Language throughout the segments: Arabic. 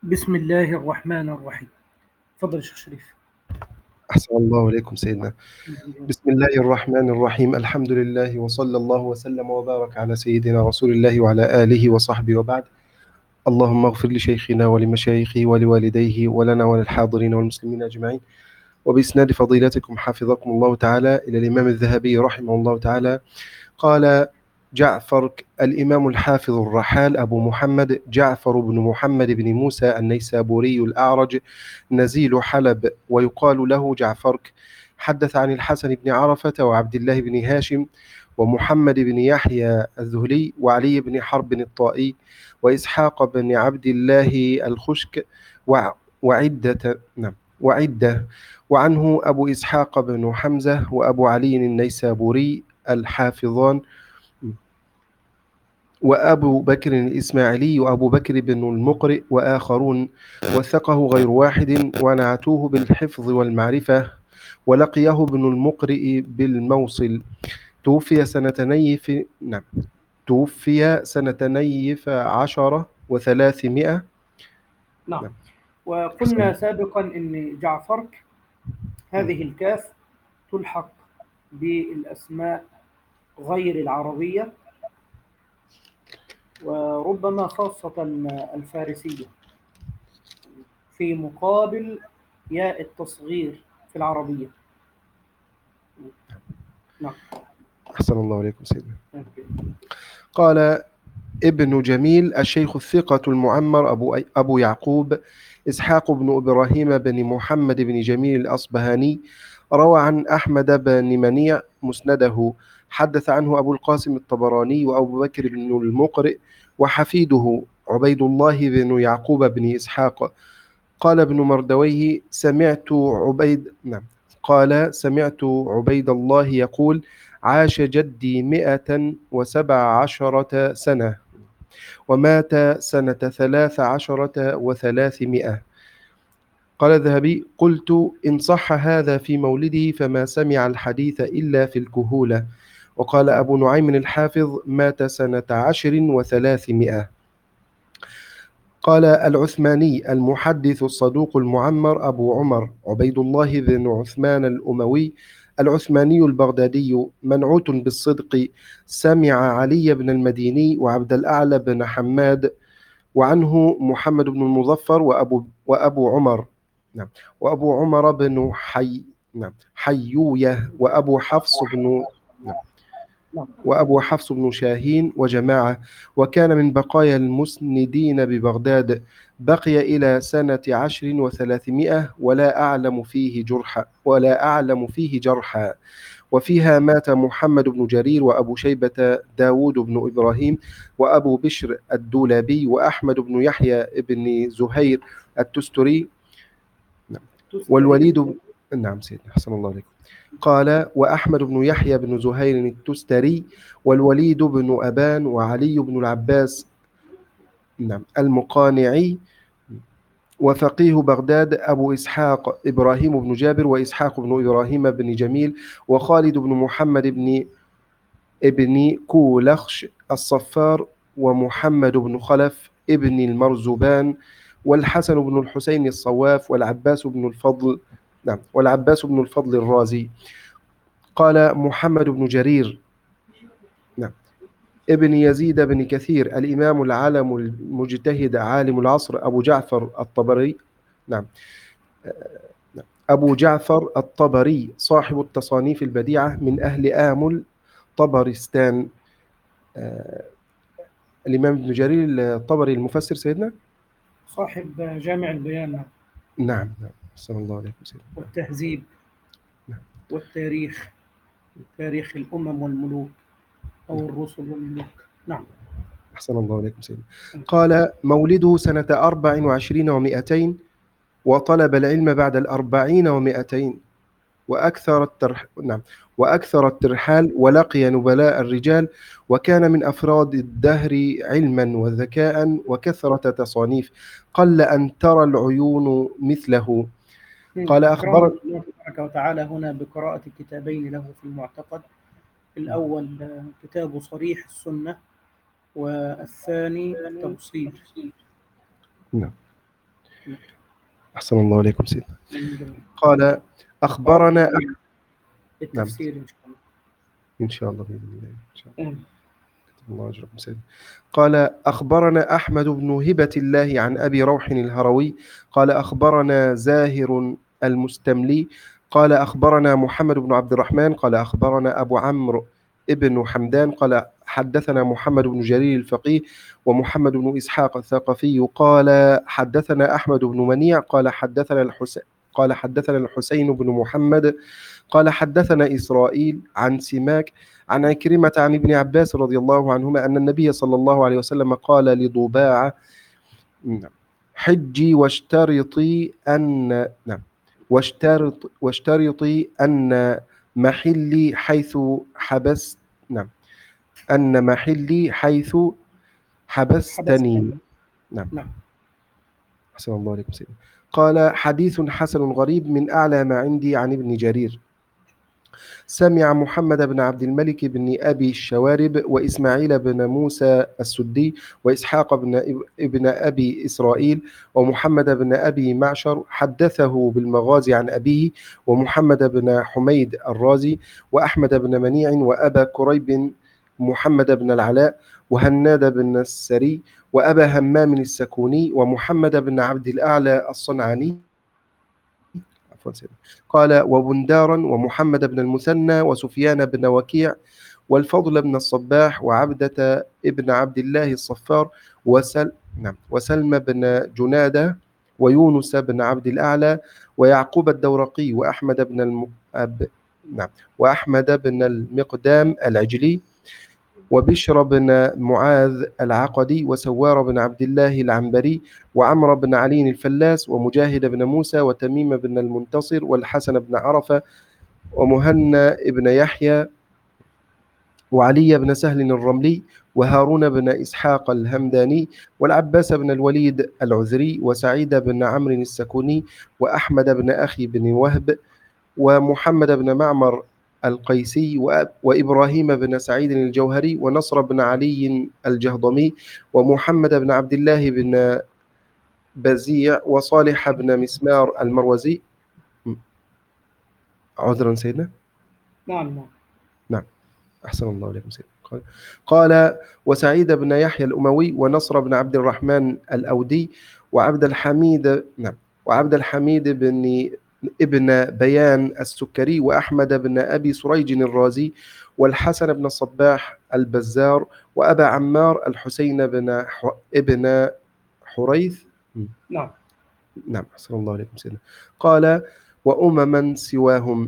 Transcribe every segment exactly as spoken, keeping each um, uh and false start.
بسم الله الرحمن الرحيم. تفضل يا شيخ شريف. أحسن الله إليكم سيدنا. بسم الله الرحمن الرحيم. الحمد لله وصلى الله وسلم وبارك على سيدنا رسول الله وعلى آله وصحبه وبعد. اللهم اغفر لشيخنا ولمشايخه ولوالديه ولنا وللحاضرين والمسلمين أجمعين. وبإسناد فضيلتكم حفظكم الله تعالى إلى الإمام الذهبي رحمه الله تعالى قال: جعفر الإمام الحافظ الرحال أبو محمد جعفر بن محمد بن موسى النيسابوري الأعرج نزيل حلب ويقال له جعفرك، حدث عن الحسن بن عرفة وعبد الله بن هاشم ومحمد بن يحيى الذهلي وعلي بن حرب الطائي وإسحاق بن عبد الله الخشك وعدة نعم وعدة وعنه أبو إسحاق بن حمزة وأبو علي النيسابوري الحافظان وأبو بكر الإسماعيلي وأبو بكر بن المقرئ وآخرون، وثقه غير واحد ونعتوه بالحفظ والمعرفة. ولقيه ابن المقرئ بالموصل. توفي سنة نيف نعم توفي سنة نيف عشرة وثلاثمائة. نعم. نعم. وقلنا سابقا أن جعفرك هذه الكاف تلحق بالأسماء غير العربية وربما خاصة الفارسية في مقابل ياء التصغير في العربية. نعم. أحسن الله عليكم سيدنا. قال ابن جميل الشيخ الثقة المعمر أبو, أبو يعقوب إسحاق بن إبراهيم بن محمد بن جميل الأصبهاني روى عن أحمد بن منيع مسنده، حدث عنه أبو القاسم الطبراني وأبو بكر بن المقرئ وحفيده عبيد الله بن يعقوب بن إسحاق. قال ابن مردويه سمعت عبيد نعم قال سمعت عبيد الله يقول: عاش جدي مئة وسبع عشرة سنة ومات سنة ثلاث عشرة وثلاثمائة. قال الذهبي: قلت إن صح هذا في مولده فما سمع الحديث إلا في الكهولة. وقال أبو نعيم الحافظ: مات سنة عشر وثلاثمائة. قال العثماني المحدث الصدوق المعمر أبو عمر عبيد الله بن عثمان الأموي العثماني البغدادي منعوت بالصدق، سمع علي بن المديني وعبد الأعلى بن حماد، وعنه محمد بن المظفر وأبو, وأبو عمر نعم وأبو عمر بن حي نعم حيوية وأبو حفص بن نعم وأبو حفص بن شاهين وجماعة، وكان من بقايا المسندين ببغداد، بقي إلى سنة عشر وثلاثمائة ولا أعلم فيه جرحا ولا أعلم فيه جرحا. وفيها مات محمد بن جرير وأبو شيبة داود بن إبراهيم وأبو بشر الدولابي وأحمد بن يحيى بن زهير التستري والوليد نعم سيدنا حسن الله عليكم. قال وأحمد بن يحيى بن زهير التستري والوليد بن أبان وعلي بن العباس نعم المقانعي، وفقيه بغداد أبو إسحاق إبراهيم بن جابر وإسحاق بن إبراهيم بن جميل وخالد بن محمد بن ابن كولخش الصفار ومحمد بن خلف ابن المرزبان والحسن بن الحسين الصواف والعباس بن الفضل نعم والعباس بن الفضل الرازي. قال محمد بن جرير نعم ابن يزيد بن كثير الإمام العالم المجتهد عالم العصر أبو جعفر الطبري نعم أبو جعفر الطبري صاحب التصانيف البديعة من أهل آمل طبرستان. آه الإمام ابن جرير الطبري المفسر سيدنا صاحب جامع البيان. نعم نعم صلى الله عليه وسلم. والتهذيب نعم. والتاريخ تاريخ الأمم والملوك أو الرسل والملوك. نعم أحسن الله عليكم سيدنا. قال مولده سنة أربع وعشرين ومئتين وطلب العلم بعد الأربعين ومئتين وأكثر الترح... نعم وأكثر الترحال ولقي نبلاء الرجال، وكان من أفراد الدهر علما وذكاء وكثرة تصانيف قل أن ترى العيون مثله. قال أخبر الله تبارك وتعالى هنا بقراءة كتابين له في المعتقد، الأول كتاب صريح السنة والثاني التبصير. نعم أحسن الله عليكم سيدنا. جميل. قال أخبرنا باب نعم التفسير إن شاء الله. إن شاء الله بإذن الله إن شاء الله. آمين. الله أجركم سيدنا. قال أخبرنا أحمد بن هبة الله عن أبي روح الهروي قال أخبرنا زاهر المستملي قال أخبرنا محمد بن عبد الرحمن قال أخبرنا أبو عمرو ابن حمدان قال حدثنا محمد بن جرير الفقيه ومحمد بن إسحاق الثقفي قال حدثنا أحمد بن منيع قال حدثنا الحسين قال حدثنا الحسين بن محمد قال حدثنا إسرائيل عن سماك عن عكرمة عن ابن عباس رضي الله عنهما أن النبي صلى الله عليه وسلم قال لضباعة حجي واشترطي أن نعم واشترط واشترطي أن محلي حيث حبست نعم أن محلي حيث حبستني نعم نعم. أحسن الله عليكم سيدنا. قال حديث حسن غريب من أعلى ما عندي عن ابن جرير. سمع محمد بن عبد الملك بن أبي الشوارب وإسماعيل بن موسى السدي وإسحاق بن ابن أبي إسرائيل ومحمد بن أبي معشر حدثه بالمغازي عن أبيه ومحمد بن حميد الرازي وأحمد بن منيع وأبا كريب محمد بن العلاء وهناد بن السري وأبا همام السكوني ومحمد بن عبد الأعلى الصنعاني قال وبندارا ومحمد بن المثنى وسفيان بن وكيع والفضل بن الصباح وعبدة ابن عبد الله الصفار وسل نعم وسلم بن جنادة ويونس بن عبد الأعلى ويعقوب الدورقي وأحمد بن المؤب نعم وأحمد بن المقدام العجلي وبشر بن معاذ العقدي وسوار بن عبد الله العنبري وعمر بن علي الفلاس ومجاهد بن موسى وتميم بن المنتصر والحسن بن عرفة ومهنا بن يحيى وعلي بن سهل الرملي وهارون بن إسحاق الهمداني والعباس بن الوليد العذري وسعيد بن عمرو السكوني وأحمد بن أخي بن وهب ومحمد بن معمر القيسي وإبراهيم بن سعيد الجوهري ونصر بن علي الجهضمي ومحمد بن عبد الله بن بزيع وصالح بن مسمار المروزي. عذرا سيدنا. نعم نعم نعم أحسن الله عليكم سيدنا. قال, قال وسعيد بن يحيى الأموي ونصر بن عبد الرحمن الأودي وعبد الحميد نعم وعبد الحميد بن ابن بيان السكري وأحمد بن أبي سريج الرازي والحسن بن الصباح البزار وأبا عمار الحسين بن ح... ابن حريث نعم نعم أحسن الله عليكم سيدنا. قال وأمما سواهم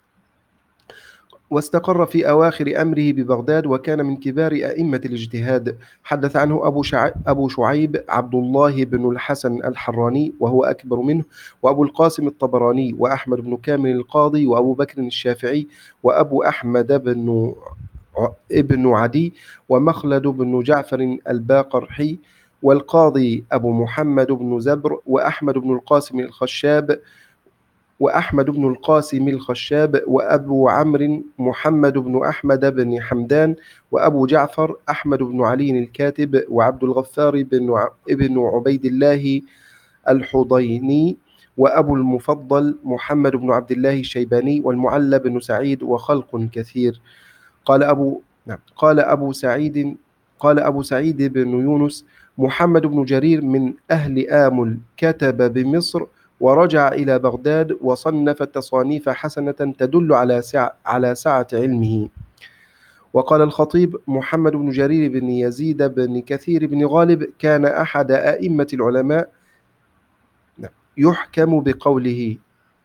واستقر في أواخر أمره ببغداد وكان من كبار أئمة الاجتهاد. حدث عنه أبو, شع... أبو شعيب عبد الله بن الحسن الحراني وهو أكبر منه وأبو القاسم الطبراني وأحمد بن كامل القاضي وأبو بكر الشافعي وأبو أحمد بن ابن عدي ومخلد بن جعفر الباقرحي والقاضي أبو محمد بن زبر وأحمد بن القاسم الخشاب وأحمد بن القاسم الخشاب وأبو عمرو محمد بن أحمد بن حمدان وأبو جعفر أحمد بن علي الكاتب وعبد الغفار بن ابن عبيد الله الحضيني وأبو المفضل محمد بن عبد الله الشيباني والمعلى بن سعيد وخلق كثير. قال أبو نعم قال أبو سعيد قال أبو سعيد بن يونس محمد بن جرير من أهل آمل كتب بمصر ورجع إلى بغداد وصنف تصانيف حسنة تدل على سعة, على سعة علمه. وقال الخطيب محمد بن جرير بن يزيد بن كثير بن غالب كان أحد أئمة العلماء يحكم بقوله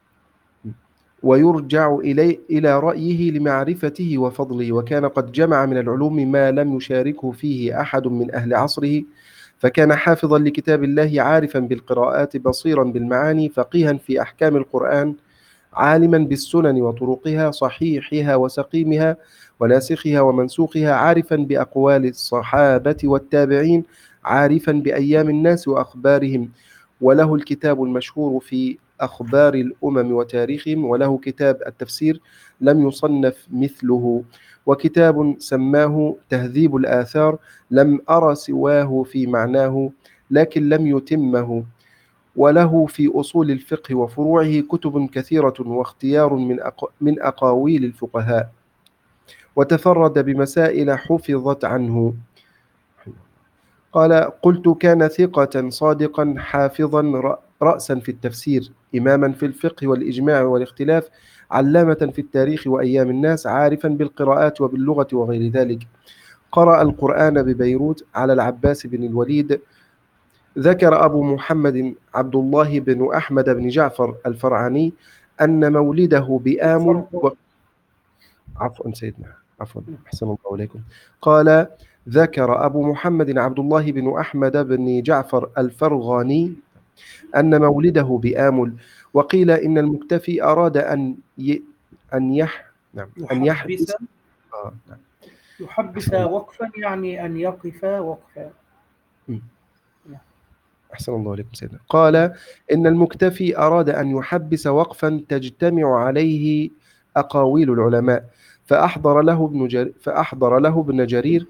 ويرجع إليه إلى رأيه لمعرفته وفضله وكان قد جمع من العلوم ما لم يشاركه فيه أحد من أهل عصره فكان حافظا لكتاب الله عارفا بالقراءات بصيرا بالمعاني فقيها في أحكام القرآن عالما بالسنن وطرقها صحيحها وسقيمها وناسخها ومنسوخها عارفا بأقوال الصحابة والتابعين عارفا بأيام الناس وأخبارهم وله الكتاب المشهور في أخبار الأمم وتاريخهم وله كتاب التفسير لم يصنف مثله وكتاب سماه تهذيب الآثار لم أرى سواه في معناه لكن لم يتمه وله في أصول الفقه وفروعه كتب كثيرة واختيار من أق... من أقاويل الفقهاء، وتفرد بمسائل حفظت عنه. قال: قلت: كان ثقة صادقا حافظا رأسا في التفسير، إماما في الفقه والإجماع والاختلاف، علامة في التاريخ وأيام الناس، عارفا بالقراءات وباللغة وغير ذلك. قرأ القرآن ببيروت على العباس بن الوليد. ذكر أبو محمد عبد الله بن أحمد بن جعفر الفرعاني أن مولده بآمل و... عفوا سيدنا عفوا أحسن الله عليكم. قال: ذكر أبو محمد عبد الله بن أحمد بن جعفر الفرغاني أن مولده بآمل، وقيل إن المكتفي أراد أن ي... أن يح نعم أن يحبس آه نعم. يحبس وقفا يعني أن يقف وقفا. أحسن الله عليكم سيدنا. قال: إن المكتفي أراد أن يحبس وقفا تجتمع عليه أقاويل العلماء، فأحضر له ابن جرير فأحضر له ابن جرير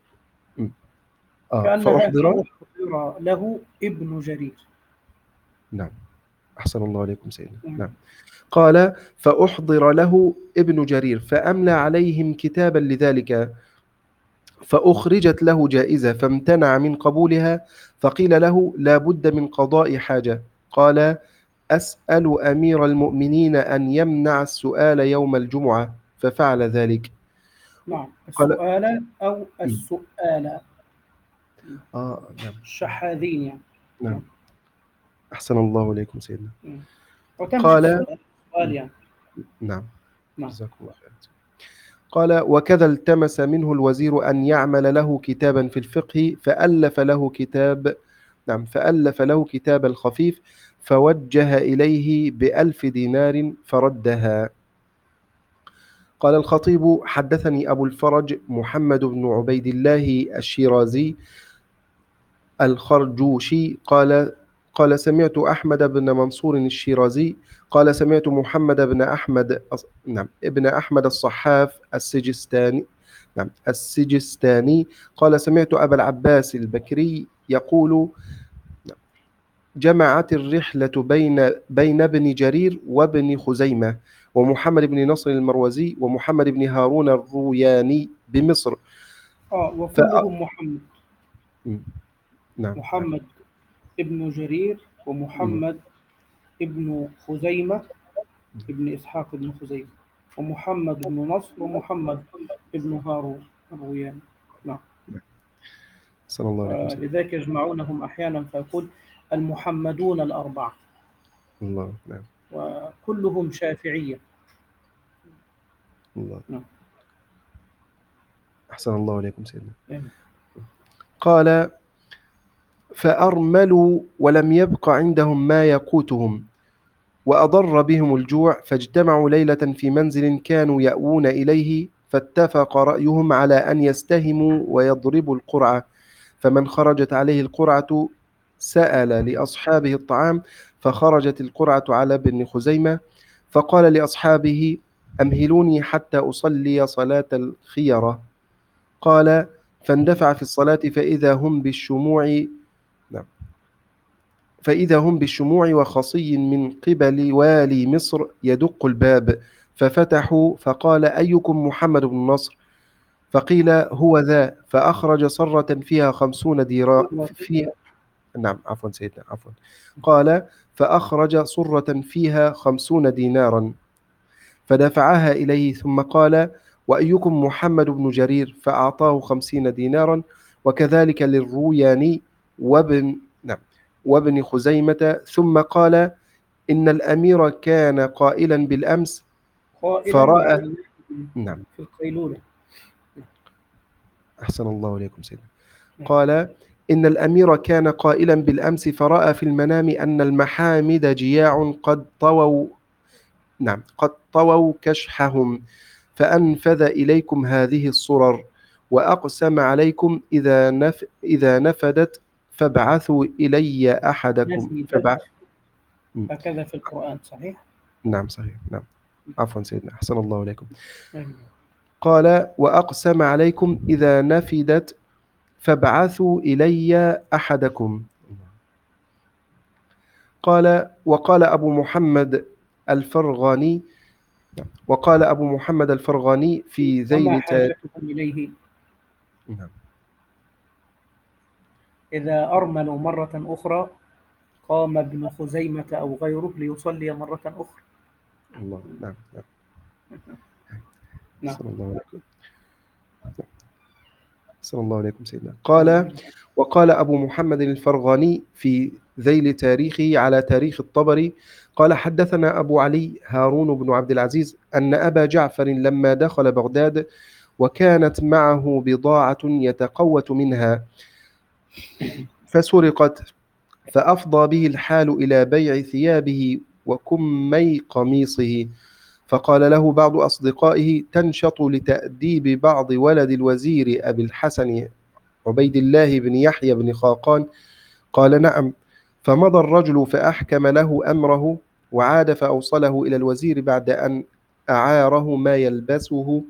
آه فأحضر له ابن جرير. نعم أحسن الله عليكم سيدنا. نعم. قال: فأحضر له ابن جرير فأملى عليهم كتابا لذلك، فأخرجت له جائزة فامتنع من قبولها، فقيل له: لا بد من قضاء حاجة. قال: أسأل أمير المؤمنين أن يمنع السؤال يوم الجمعة، ففعل ذلك. نعم السؤال أو السؤال آه نعم الشحاذين يعني. نعم أحسن الله عليكم سيدنا. قال السؤال يعني. نعم جزاكم الله خير. قال: وكذا التمس منه الوزير أن يعمل له كتابا في الفقه، فألف له كتاب نعم فألف له كتاب الخفيف، فوجه إليه بألف دينار فردها. قال الخطيب: حدثني أبو الفرج محمد بن عبيد الله الشيرازي الخرجوشي قال قال سمعت أحمد بن منصور الشيرازي قال سمعت محمد بن أحمد نعم ابن أحمد الصحاف السجستاني نعم السجستاني قال سمعت أبا العباس البكري يقول: جمعت الرحلة بين بين ابن جرير وابن خزيمة ومحمد بن نصر المروزي ومحمد بن هارون الروياني بمصر. اه وكلهم ف... محمد نعم محمد ابن جرير ومحمد م. ابن خزيمة ابن إسحاق ابن خزيمة ومحمد بن نصر ومحمد ابن هارون الروياني. نعم صلى الله عليه وسلم. لذلك يجمعونهم أحيانا فيقول المحمدون الأربعة. الله نعم. وكلهم شافعية. الله نعم. أحسن الله عليكم سيدنا. نعم. قال: فأرملوا ولم يبق عندهم ما يقوتهم، وأضر بهم الجوع، فاجتمعوا ليلة في منزل كانوا يأوون إليه، فاتفق رأيهم على أن يستهموا ويضربوا القرعة، فمن خرجت عليه القرعة سأل لأصحابه الطعام، فخرجت القرعة على ابن خزيمة، فقال لأصحابه: أمهلوني حتى أصلي صلاة الخيرة. قال: فاندفع في الصلاة فإذا هم بالشموع نعم فإذا هم بالشموع وخصي من قبل والي مصر يدق الباب، ففتحوا، فقال: أيكم محمد بن نصر؟ فقيل: هو ذا. فأخرج صرة فيها خمسون ديرا فيها نعم عفوا سيدنا عفوا قال: فأخرج صرة فيها خمسون دينارا، فدفعها إليه، ثم قال: وأيكم محمد بن جرير؟ فأعطاه خمسين دينارا، وكذلك للروياني وابن نعم وابن خزيمة. ثم قال: إن الأمير كان قائلا بالأمس فرأى يعني نعم في القيلولة. أحسن الله عليكم سيدنا. قال: إن الأمير كان قائلا بالأمس فرأى في المنام أن المحامد جياع قد طووا نعم قد طووا كشحهم، فأنفذ إليكم هذه الصرر، وأقسم عليكم إذا نف إذا نفدت فابعثوا إلي أحدكم. فبعث هكذا في القرآن صحيح؟ نعم صحيح نعم عفوا سيدنا أحسن الله عليكم. قال: وأقسم عليكم إذا نفدت فابعثوا إلي أحدكم. قال وقال أبو محمد الفرغاني وقال أبو محمد الفرغاني في وما ذيل تا... حاجتهم إليه نعم. إذا أرملوا مرة أخرى قام ابن خزيمة أو غيره ليصلي مرة أخرى. الله. نعم نعم. نعم. صلى الله عليكم صلى الله عليكم سيدنا. قال وقال أبو محمد الفرغاني في ذيل تاريخه على تاريخ الطبري قال حدثنا أبو علي هارون بن عبد العزيز أن أبا جعفر لما دخل بغداد وكانت معه بضاعة يتقوت منها فسرقت فأفضى به الحال إلى بيع ثيابه وكمي قميصه، فقال له بعض أصدقائه تنشط لتأديب بعض ولد الوزير أبي الحسن عبيد الله بن يحيى بن خاقان؟ قال نعم. فمضى الرجل فأحكم له أمره وعاد فأوصله إلى الوزير بعد أن أعاره ما يلبسه،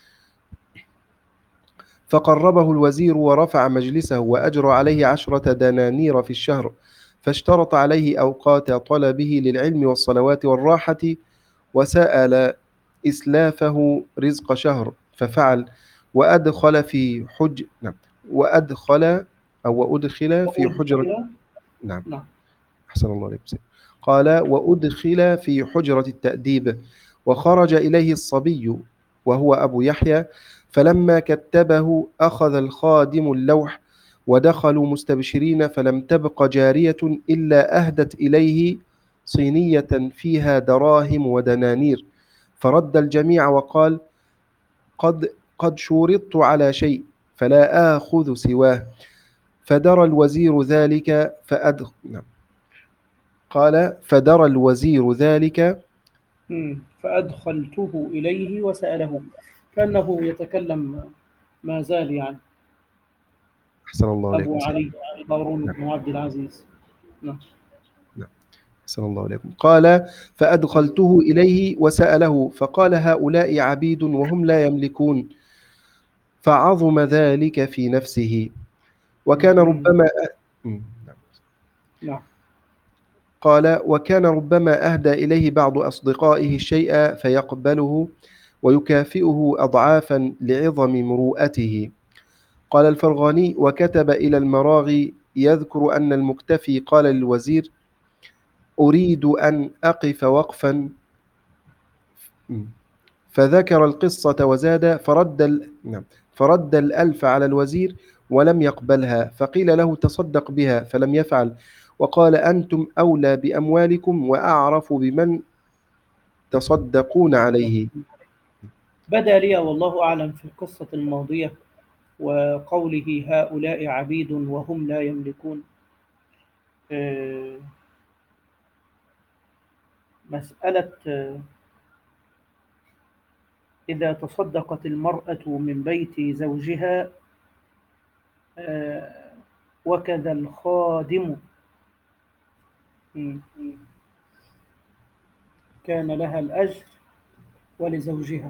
فقربه الوزير ورفع مجلسه وأجرى عليه عشرة دنانير في الشهر، فاشترط عليه أوقات طلبه للعلم والصلوات والراحة، وسأل إسلافه رزق شهر ففعل، وأدخل في حج نعم وأدخل أو أدخل في حجرة نعم نعم. أحسن الله عليكم. قال وأدخل في حجرة التأديب، وخرج إليه الصبي وهو أبو يحيى، فلما كتبه أخذ الخادم اللوح ودخلوا مستبشرين، فلم تبق جارية إلا أهدت إليه صينية فيها دراهم ودنانير، فرد الجميع وقال قد قد شورطت على شيء فلا آخذ سواه، فدرى الوزير ذلك فأدخل نعم. قال فدرى الوزير ذلك فأدخلته إليه وسأله، كأنه يتكلم ما زال يعني. أحسن الله عليكم. أبو علي هارون بن عبد العزيز. نعم. أحسن الله عليكم. قال فأدخلته إليه وسأله، فقال هؤلاء عبيد وهم لا يملكون، فعظم ذلك في نفسه، وكان ربما نعم. قال وكان ربما أهدى إليه بعض أصدقائه الشيء فيقبله ويكافئه أضعافا لعظم مروءته. قال الفرغاني وكتب إلى المراغي يذكر أن المكتفي قال للوزير أريد أن أقف وقفا، فذكر القصة وزاد فرد ال... نعم فرد الألف على الوزير ولم يقبلها، فقيل له تصدق بها فلم يفعل، وقال أنتم أولى بأموالكم وأعرف بمن تصدقون عليه. بدأ لي والله أعلم في القصة الماضية وقوله هؤلاء عبيد وهم لا يملكون، مسألة إذا تصدقت المرأة من بيت زوجها وكذا الخادم كان لها الأجر ولزوجها.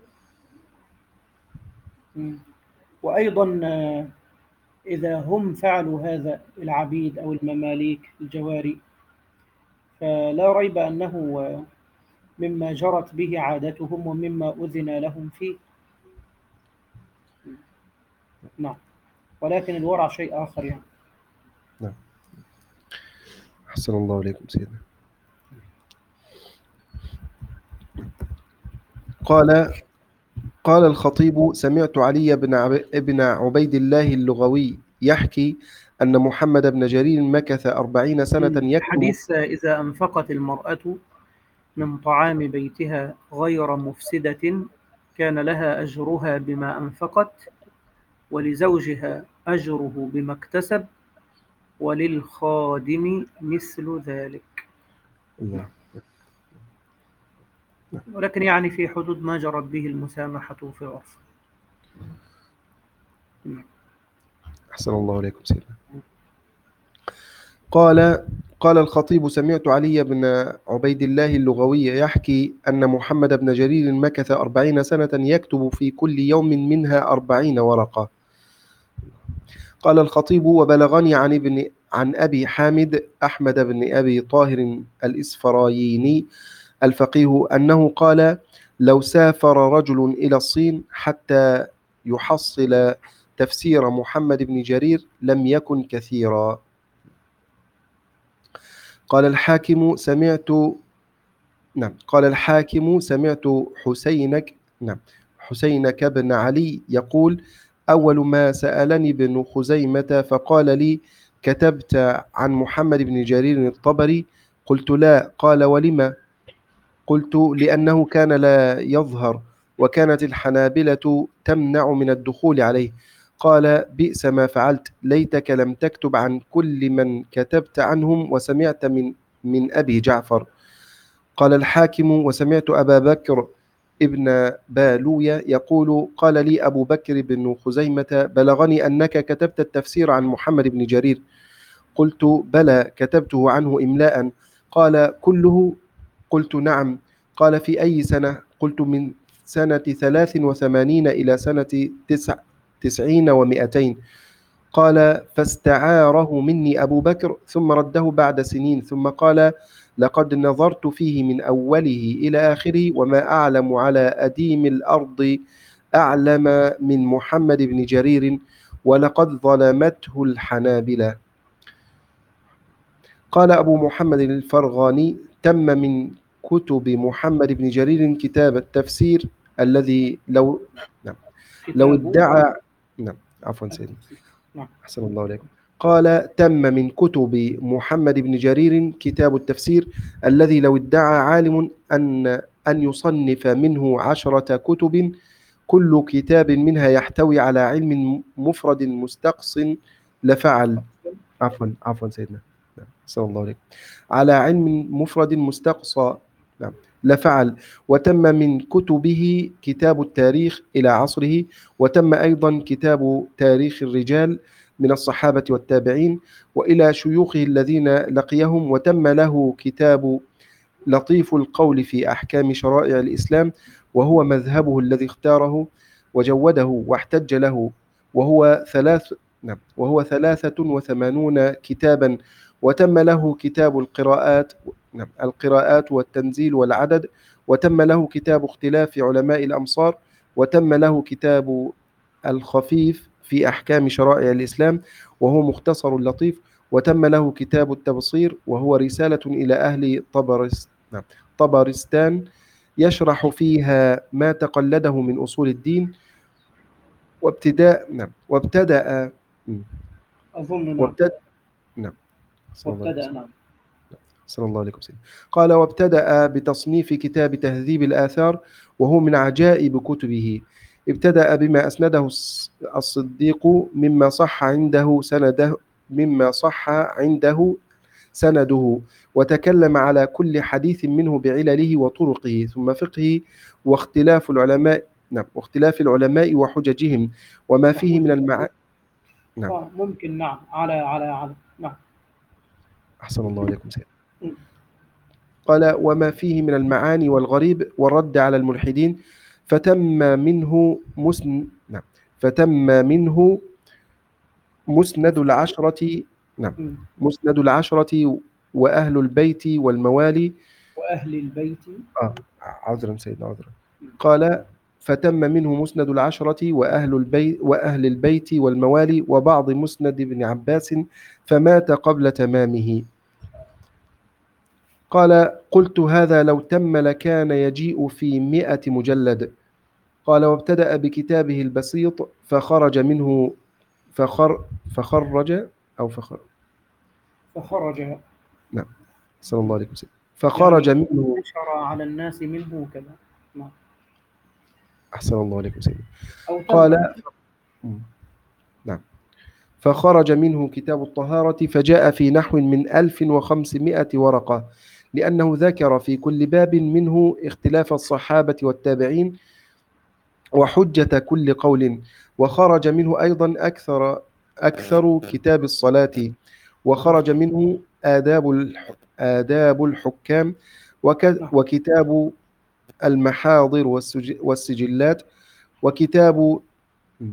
وأيضا إذا هم فعلوا هذا العبيد أو المماليك الجواري فلا ريب أنه مما جرت به عادتهم ومما أذن لهم فيه. نعم. ولكن الورع شيء آخر يعني. نعم. أحسن الله عليكم سيدنا. قال قال الخطيب سمعت علي بن ابن عبيد الله اللغوي يحكي أن محمد بن جرير مكث أربعين سنة يكتب. حديث إذا أنفقت المرأة من طعام بيتها غير مفسدة كان لها أجرها بما أنفقت، ولزوجها أجره بما اكتسب، وللخادم مثل ذلك. الله. ولكن يعني في حدود ما جرت به المسامحة في العرف. أحسن الله عليكم سيدنا. قال قال الخطيب سمعت علي بن عبيد الله اللغوي يحكي أن محمد بن جرير مكث أربعين سنة يكتب في كل يوم منها أربعين ورقة. قال الخطيب وبلغني عن ابن عن أبي حامد أحمد بن أبي طاهر الإسفرايني الفقيه أنه قال: لو سافر رجل إلى الصين حتى يحصل تفسير محمد بن جرير لم يكن كثيرا. قال الحاكم سمعت نعم قال الحاكم سمعت حسينك نعم حسينك بن علي يقول: أول ما سألني ابن خزيمة فقال لي: كتبت عن محمد بن جرير الطبري؟ قلت: لا. قال: ولما؟ قلت: لأنه كان لا يظهر، وكانت الحنابلة تمنع من الدخول عليه. قال: بئس ما فعلت، ليتك لم تكتب عن كل من كتبت عنهم وسمعت من من أبي جعفر. قال الحاكم وسمعت أبا بكر ابن بالوية يقول: قال لي أبو بكر بن خزيمة: بلغني أنك كتبت التفسير عن محمد بن جرير. قلت: بلى، كتبته عنه إملاء. قال: كله؟ قلت: نعم. قال: في أي سنة؟ قلت: من سنة ثلاث وثمانين إلى سنة تسع تسعين ومئتين. قال: فاستعاره مني أبو بكر ثم رده بعد سنين، ثم قال: لقد نظرت فيه من أوله إلى آخره، وما أعلم على أديم الأرض أعلم من محمد بن جرير، ولقد ظلمته الحنابلة. قال أبو محمد الفرغاني: تم من كتب محمد بن جرير كتاب التفسير الذي لو نعم لو ادعى نعم عفوا سيدي أحسن الله عليكم. قال: تم من كتب محمد بن جرير كتاب التفسير الذي لو ادعى عالم أن أن يصنف منه عشرة كتب كل كتاب منها يحتوي على علم مفرد مستقص لفعل. عفوا عفوا سيدنا أحسن الله عليكم. على علم مفرد مستقصى نعم لفعل. وتم من كتبه كتاب التاريخ إلى عصره، وتم أيضا كتاب تاريخ الرجال من الصحابة والتابعين وإلى شيوخه الذين لقيهم، وتم له كتاب لطيف القول في أحكام شرائع الإسلام، وهو مذهبه الذي اختاره وجوده واحتج له، وهو ثلاث نعم وهو ثلاثة وثمانون كتابا. وتم له كتاب القراءات نعم القراءات والتنزيل والعدد، وتم له كتاب اختلاف علماء الأمصار، وتم له كتاب الخفيف في أحكام شرائع الإسلام وهو مختصر لطيف، وتم له كتاب التبصير وهو رسالة إلى أهل طبرس نعم طبرستان يشرح فيها ما تقلده من أصول الدين. وابتداء نعم وابتدأ أظن وابتدأ نعم وابتدأ نعم صلى الله عليه وسلم. قال: وابتدأ بتصنيف كتاب تهذيب الآثار وهو من عجائب كتبه. ابتدأ بما أسنده الصديق مما صح عنده سنده مما صح عنده سنده، وتكلم على كل حديث منه بعلله وطرقه، ثم فقهه واختلاف العلماء نعم واختلاف العلماء وحججهم وما فيه من المعاني نعم ممكن نعم على على على نعم أحسن الله عليكم سيد. قال: وما فيه من المعاني والغريب والرد على الملحدين. فتم منه مسن نعم فتم منه مسند العشرة نعم مسند العشرة وأهل البيت والموالي وأهل البيت آه عذرا سيدنا عذرا. قال: فتم منه مسند العشرة وأهل البيت وأهل البيت والموالي وبعض مسند ابن عباس، فمات قبل تمامه. قال: قلت: هذا لو تم لكان يجيء في مئة مجلد. قال: وابتدأ بكتابه البسيط فخرج منه فخر فخرج أو فخر فخرج نعم صلى الله عليه وسلم فخرج يعني منه نشر على الناس منه كذا نعم أحسن الله عليكم سيدي. أو قال: نعم فخرج منه كتاب الطهارة فجاء في نحو من ألف وخمسمائة ورقة، لأنه ذكر في كل باب منه اختلاف الصحابة والتابعين وحجة كل قول. وخرج منه أيضا أكثر أكثر كتاب الصلاة، وخرج منه آداب آداب الحكام وكتاب المحاضر والسجلات وكتاب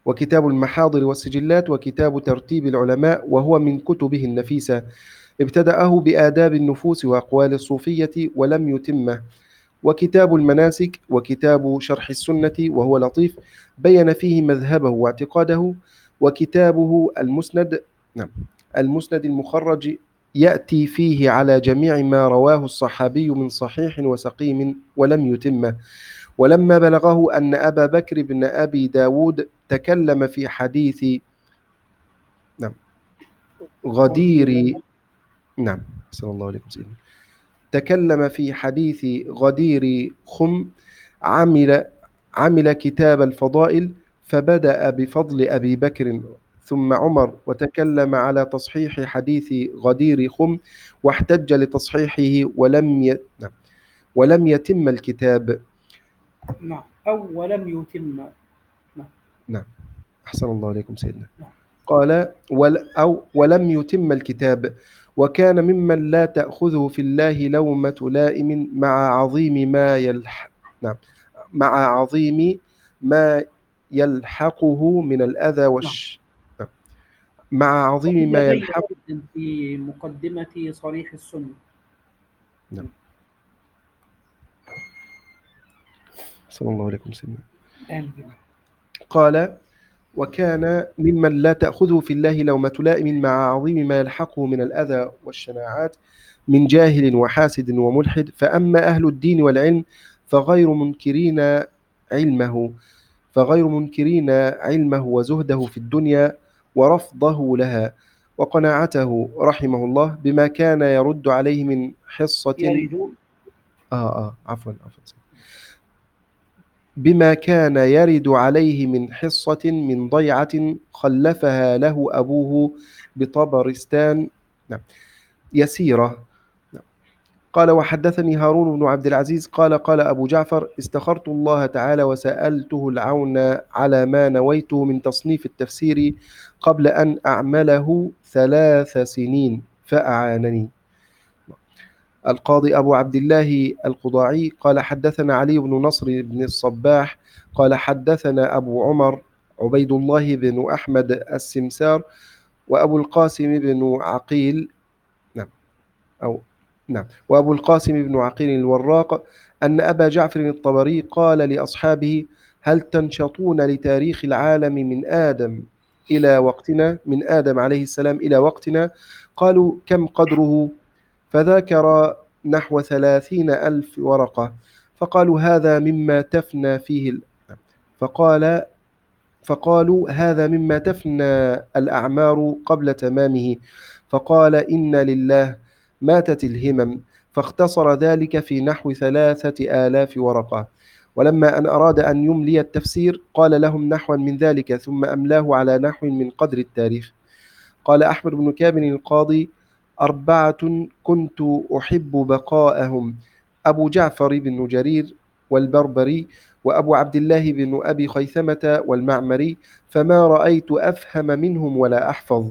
وكتاب المحاضر والسجلات، وكتاب ترتيب العلماء وهو من كتبه النفيسة. ابتدأه بآداب النفوس وأقوال الصوفية ولم يتمه. وكتاب المناسك وكتاب شرح السنة وهو لطيف، بين فيه مذهبه واعتقاده. وكتابه المسند، نعم، المسند المخرج، يأتي فيه على جميع ما رواه الصحابي من صحيح وسقيم ولم يتمه. ولما بلغه أن أبا بكر بن أبي داود تكلم في حديث، نعم، غدير، نعم، صلى الله عليه وسلم، تكلم في حديث غدير خم، عمل عمل كتاب الفضائل، فبدأ بفضل أبي بكر ثم عمر، وتكلم على تصحيح حديث غدير خم، واحتج لتصحيحه ولم ي... نعم، ولم يتم الكتاب. نعم، أو ولم يتم. نعم. نعم، أحسن الله عليكم سيدنا. نعم. قال ول أو ولم يتم الكتاب، وكان ممن لا تأخذه في الله لومة لائم، مع عظيم ما يلح نعم مع عظيم ما يلحقه من الأذى نعم. والش نعم. مع عظيم وهي ما بينة يلحق. جدا في مقدمة صريح السنة. نعم، صلى الله عليكم سيدنا. آمين. قال وكان ممن لا تأخذه في الله لومة لائم، مع عظيم ما يلحقه من الأذى والشناعات من جاهل وحاسد وملحد. فأما أهل الدين والعلم فغير منكرين علمه فغير منكرين علمه وزهده في الدنيا ورفضه لها، وقناعته رحمه الله بما كان يرد عليه من حصة يرد. آه آه عفوا عفوا بما كان يرد عليه من حصة من ضيعة خلفها له أبوه بطبرستان، نعم، يسيرة. نعم. قال وحدثني هارون بن عبد العزيز قال قال أبو جعفر استخرت الله تعالى وسألته العون على ما نويته من تصنيف التفسير قبل أن أعمله ثلاث سنين فأعانني. القاضي أبو عبد الله القضاعي قال حدثنا علي بن نصر بن الصباح قال حدثنا أبو عمر عبيد الله بن أحمد السمسار وأبو القاسم بن عقيل، نعم أو نعم وأبو القاسم بن عقيل الوراق أن أبا جعفر الطبري قال لأصحابه هل تنشطون لتاريخ العالم من آدم إلى وقتنا من آدم عليه السلام إلى وقتنا؟ قالوا كم قدره؟ فذكر نحو ثلاثين ألف ورقة. فقالوا هذا مما تفنى فيه ال... فقال فقالوا هذا مما تفنى الأعمار قبل تمامه. فقال إن لله ماتت الهمم، فاختصر ذلك في نحو ثلاثة آلاف ورقة. ولما أن أراد أن يملي التفسير قال لهم نحوا من ذلك، ثم أملاه على نحو من قدر التاريخ. قال أحمد بن كامل القاضي أربعة كنت أحب بقاءهم: أبو جعفر بن جرير والبربري وأبو عبد الله بن أبي خيثمة والمعمري، فما رأيت أفهم منهم ولا أحفظ.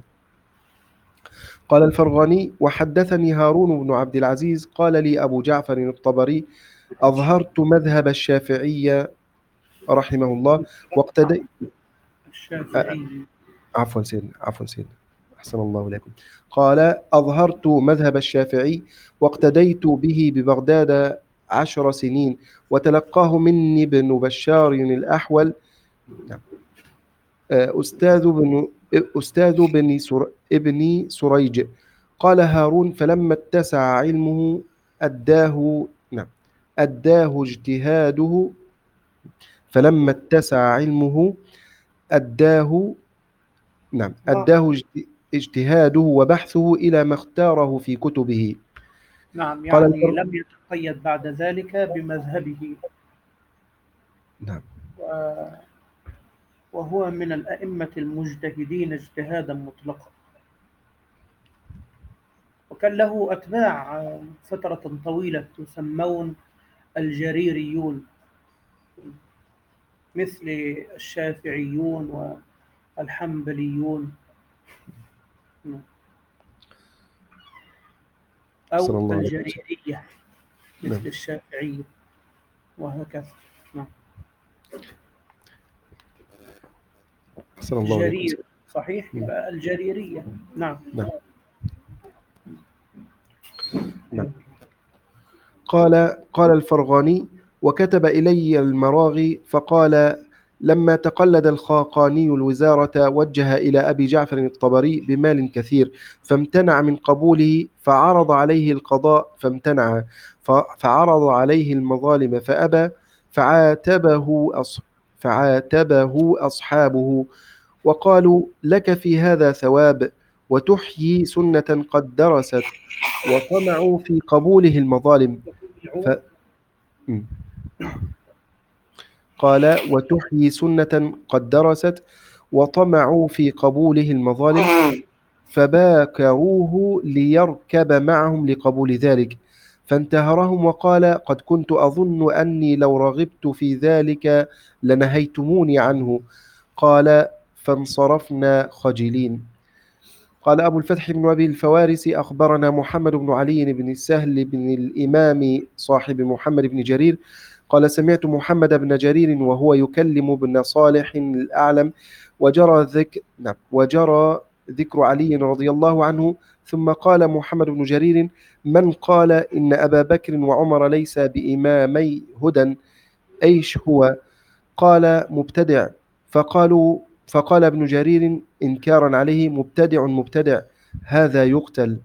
قال الفرغاني وحدثني هارون بن عبد العزيز قال لي أبو جعفر الطبري أظهرت مذهب الشافعية رحمه الله واقتديت الشافعي. عفوا سيدنا عفوا سيدنا أحسن الله إليكم. قال أظهرت مذهب الشافعي واقتديت به ببغداد عشر سنين، وتلقاه مني ابن بشار الأحول أستاذ بن أستاذ بن سر ابن سريج. قال هارون فلما اتسع علمه أداه نعم أداه اجتهاده فلما اتسع علمه أداه نعم أداه اجتهاده وبحثه إلى ما اختاره في كتبه. نعم، قال يعني الفر... لم يتقيد بعد ذلك بمذهبه. نعم. وهو من الأئمة المجتهدين اجتهادا مطلقا، وكان له أتباع فترة طويلة يسمون الجريريون مثل الشافعيون والحنبليون أو الجريرية مثل نعم. الشافعية وهكذا. نعم. أحسن الله عليكم. جرير صحيح، يبقى الجريرية. نعم. نعم. نعم. قال قال الفرغاني: وكتب إلي المراغي فقال: لما تقلد الخاقاني الوزارة وجه إلى أبي جعفر الطبري بمال كثير فامتنع من قبوله، فعرض عليه القضاء فامتنع، فعرض عليه المظالم فأبى، فعاتبه أص فعاتبه أصحابه وقالوا: لك في هذا ثواب، وتحيي سنة قد درست، وطمعوا في قبوله المظالم. ف... قال: وتحيي سنة قد درست، وطمعوا في قبوله المظالم، فباكروه ليركب معهم لقبول ذلك، فانتهرهم وقال: قد كنت أظن أني لو رغبت في ذلك لنهيتموني عنه. قال: فانصرفنا خجلين. قال أبو الفتح بن أبي الفوارس: أخبرنا محمد بن علي بن السهل بن الإمام صاحب محمد بن جرير قال: سمعت محمد بن جرير وهو يكلم ابن صالح الأعلم، وجرى ذكر نعم وجرى ذكر علي رضي الله عنه، ثم قال محمد بن جرير: من قال إن أبا بكر وعمر ليس بإمامي هدى أيش هو؟ قال: مبتدع. فقالوا فقال ابن جرير إنكارا عليه: مبتدع مبتدع، هذا يقتل.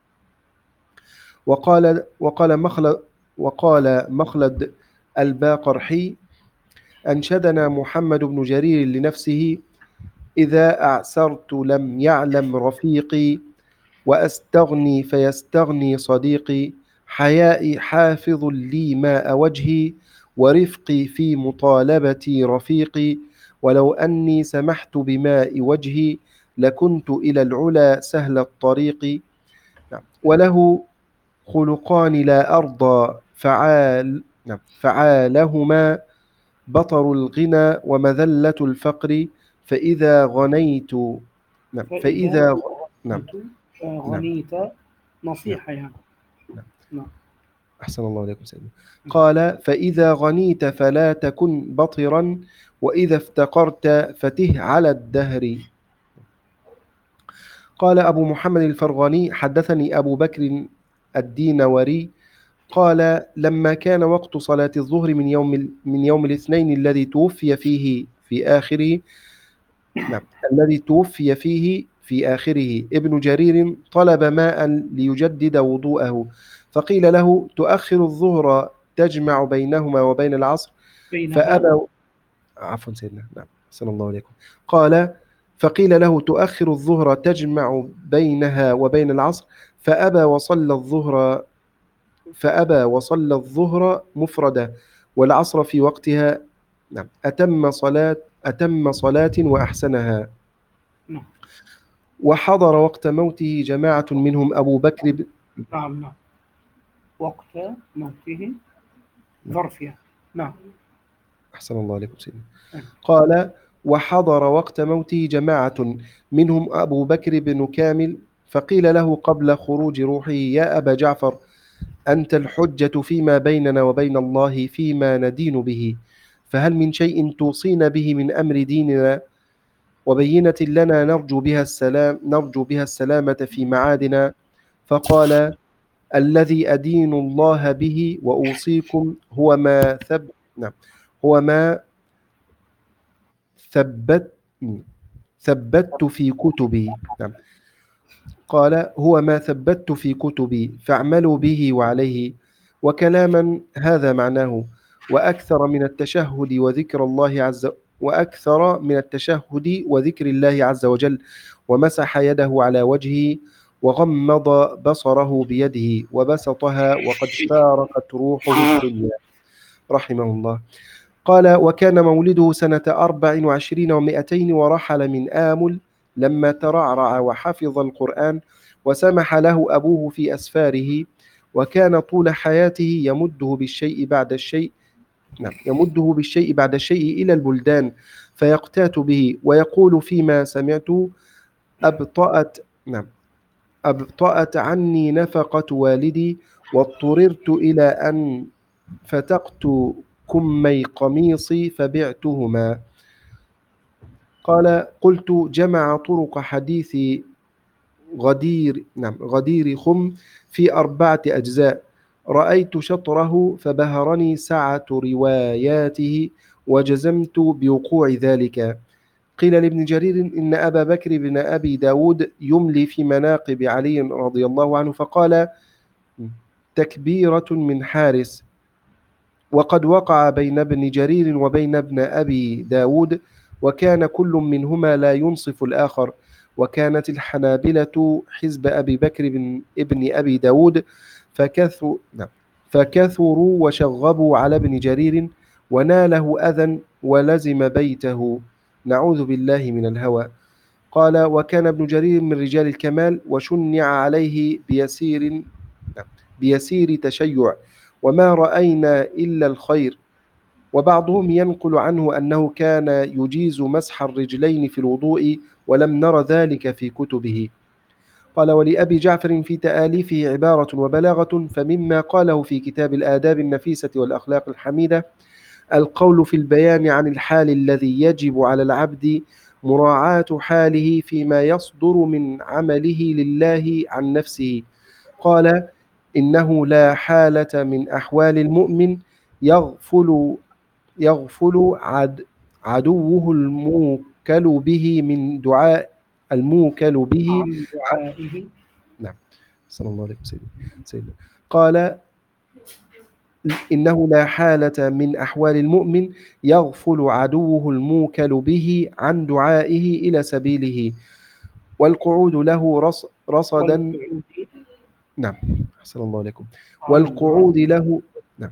وقال وقال مخلد وقال مخلد الباقرحي: أنشدنا محمد بن جرير لنفسه: إذا أعسرت لم يعلم رفيقي، وأستغني فيستغني صديقي، حيائي حافظ لي ماء وجهي، ورفقي في مطالبتي رفيقي، ولو أني سمحت بماء وجهي لكنت إلى العلا سهل الطريق. وله خلقان لا أرضى فعال فعالهما بطر الغنى ومذلة الفقر، فإذا غنيت فإذا نعم غنيت نصيحة يعني. نعم. أحسن الله عليكم سيدنا. قال: فإذا غنيت فلا تكن بطرا، وإذا افتقرت فته على الدهر. قال أبو محمد الفرغاني: حدثني أبو بكر الدينوري قال: لما كان وقت صلاة الظهر من يوم من يوم الاثنين الذي توفي فيه في آخره نعم الذي توفي فيه في آخره ابن جرير طلب ماء ليجدد وضوءه، فقيل له: تؤخر الظهر تجمع بينهما وبين العصر، فأبى عفوا سيدنا نعم صلى الله عليكم. قال: فقيل له: تؤخر الظهر تجمع بينها وبين العصر، فأبى وصلى الظهر فأبى وصلى الظهر مفردة والعصر في وقتها. نعم أتم صلاة أتم صلاة وأحسنها. وحضر وقت موته جماعة منهم أبو بكر ب... نعم نعم وقت موته ظرفية. نعم أحسن الله عليكم سيدنا. قال: وحضر وقت موته جماعة منهم أبو بكر بن كامل، فقيل له قبل خروج روحه: يا أبا جعفر، أنت الحجة فيما بيننا وبين الله فيما ندين به، فهل من شيء توصينا به من أمر ديننا وبينة لنا نرجو بها السلام نرجو بها السلامة في معادنا؟ فقال: الذي أدين الله به وأوصيكم هو ما ثب نعم هو ما ثبت ثبت في كتبي نعم قال: هو ما ثبت في كتبي فاعملوا به وعليه. وكلاما هذا معناه: وأكثر من التشهد وذكر الله عز وأكثر من التشهد وذكر الله عز وجل، ومسح يده على وجهه، وغمض بصره بيده وبسطها، وقد فارقت روحه الدنيا رحمه الله. قال: وكان مولده سنة أربع وعشرين ومائتين، ورحل من آمل لما ترعرع وحفظ القرآن، وسمح له أبوه في أسفاره، وكان طول حياته يمده بالشيء بعد الشيء نعم يمده بالشيء بعد الشيء إلى البلدان فيقتات به، ويقول فيما سمعت: أبطأت نعم أبطأت عني نفقة والدي، واضطررت إلى أن فتقت كمي قميصي فبعتهما. قال قلت جمع طرق حديث غدير نعم غدير خم في أربعة أجزاء، رأيت شطره فبهرني سعة رواياته وجزمت بوقوع ذلك. قيل لابن جرير إن أبا بكر بن أبي داود يملي في مناقب علي رضي الله عنه فقال تكبيرة من حارس، وقد وقع بين ابن جرير وبين ابن أبي داود، وكان كل منهما لا ينصف الآخر، وكانت الحنابلة حزب أبي بكر بن ابن أبي داود فكثروا فكثروا وشغبوا على ابن جرير وناله أذى ولزم بيته، نعوذ بالله من الهوى. قال وكان ابن جرير من رجال الكمال وشنع عليه بيسير بيسير تشيع، وما رأينا إلا الخير. وبعضهم ينقل عنه أنه كان يجيز مسح الرجلين في الوضوء ولم نر ذلك في كتبه. قال ولأبي جعفر في تآليفه عبارة وبلاغة، فمما قاله في كتاب الآداب النفيسة والأخلاق الحميدة القول في البيان عن الحال الذي يجب على العبد مراعاة حاله فيما يصدر من عمله لله عن نفسه. قال إنه لا حالة من أحوال المؤمن يغفل يغفل عد عدوه الموكل به من دعاء الموكل به عن دعائه. نعم صلى الله عليه وسلم سيدنا. قال إنه لا حالة من أحوال المؤمن يغفل عدوه الموكل به عن دعائه إلى سبيله، والقعود له رص رصدا نعم أحسن الله عليكم والقعود له نعم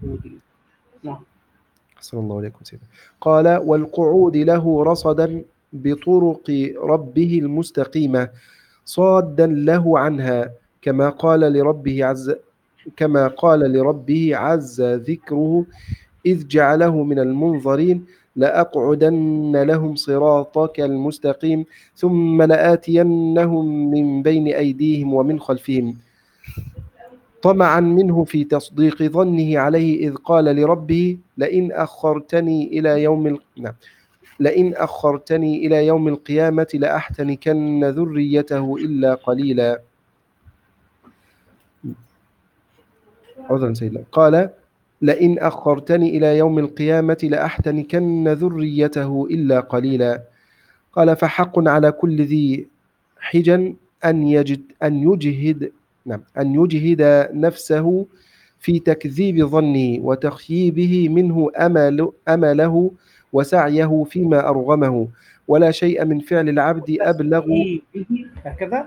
أحسن الله عليكم سيدنا. قال والقعود له رصدا بطرق ربه المستقيمة صادا له عنها، كما قال لربه عز كما قال لربه عز ذكره إذ جعله من المنظرين لأقعدن لهم صراطك المستقيم ثم لآتينهم من بين أيديهم ومن خلفهم، طمعا منه في تصديق ظنه عليه إذ قال لربه لئن أخرتني إلى يوم ال... نعم. لئن أخرتني إلى يوم القيامة لأحتنكن ذريته إلا قليلا. عذرا سيدنا. قال لئن أخرتني إلى يوم القيامة لأحتنكن ذريته إلا قليلا. قال فحق على كل ذي حجن أن يجد أن يجهد نعم أن يجهد نفسه في تكذيب ظنه وتخييبه منه أمل أمله وسعيه فيما أرغمه، ولا شيء من فعل العبد أبلغ هكذا.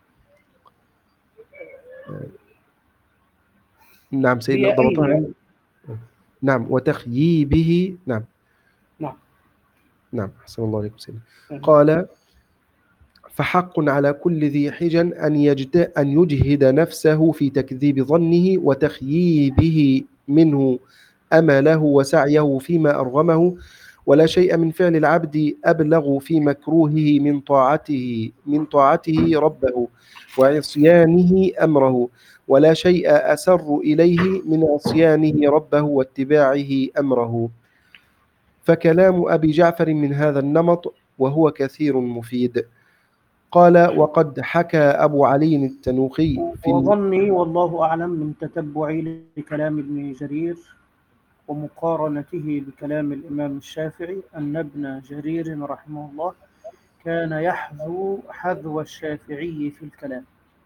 نعم سيدنا ضبطها. نعم وتخييبه نعم نعم نعم أحسن الله عليكم سيدنا. قال فحق على كل ذي حجن أن يجد أن يجهد نفسه في تكذيب ظنه وتخييبه منه أمله وسعيه فيما أرغمه، ولا شيء من فعل العبد أبلغ في مكروهه من طاعته من طاعته ربه وعصيانه أمره، ولا شيء أسر إليه من عصيانه ربه واتباعه أمره. فكلام أبي جعفر من هذا النمط وهو كثير مفيد. قال وقد حكى أبو علي التنوخي في وظني والله أعلم من تتبعي لكلام ابن جرير ومقارنته بكلام الإمام الشافعي أن ابن جرير رحمه الله كان يحذو حذو الشافعي في الكلام،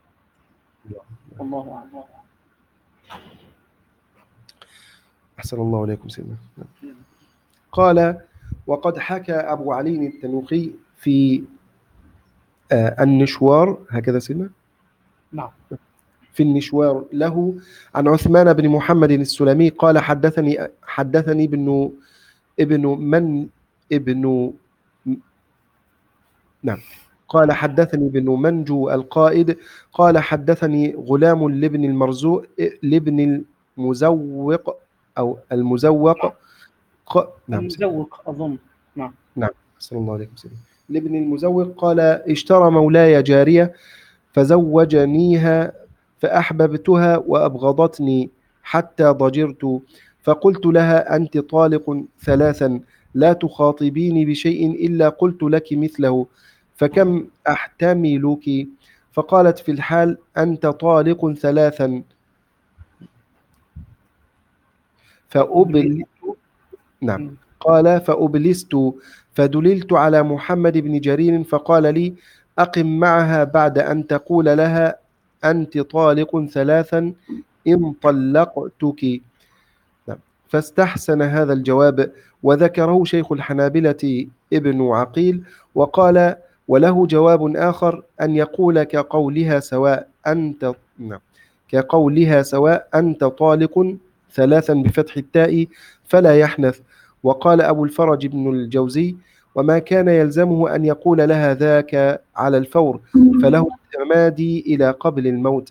والله أعلم. أحسن الله عليكم سيدنا. قال وقد حكى أبو علي التنوخي في آه النشوار هكذا سيدنا نعم في النشوار له عن عثمان بن محمد السلمي قال حدثني حدثني ابن ابن من ابن نعم قال حدثني ابن منجو القائد قال حدثني غلام لابن المرزوق لابن المزوق أو المزوق ق... نعم المزوق أظن نعم نعم صلى الله عليه وسلم لابن المزوق قال اشترى مولاي جارية فزوجنيها فأحببتها وأبغضتني حتى ضجرت، فقلت لها أنت طالق ثلاثا لا تخاطبيني بشيء إلا قلت لك مثله، فكم أحتملك؟ فقالت في الحال: أنت طالق ثلاثا. فأبل نعم قال: فأبلست فدللت على محمد بن جرير فقال لي: أقم معها بعد أن تقول لها أنت طالق ثلاثا إن طلقتك. نعم. فاستحسن هذا الجواب، وذكره شيخ الحنابلة ابن عقيل، وقال: وله جواب آخر أن يقول كقولها سواء أنت نعم كقولها سواء أنت طالق ثلاثا بفتح التاء فلا يحنث. وقال أبو الفرج بن الجوزي: وما كان يلزمه أن يقول لها ذاك على الفور، فله التمادي إلى قبل الموت.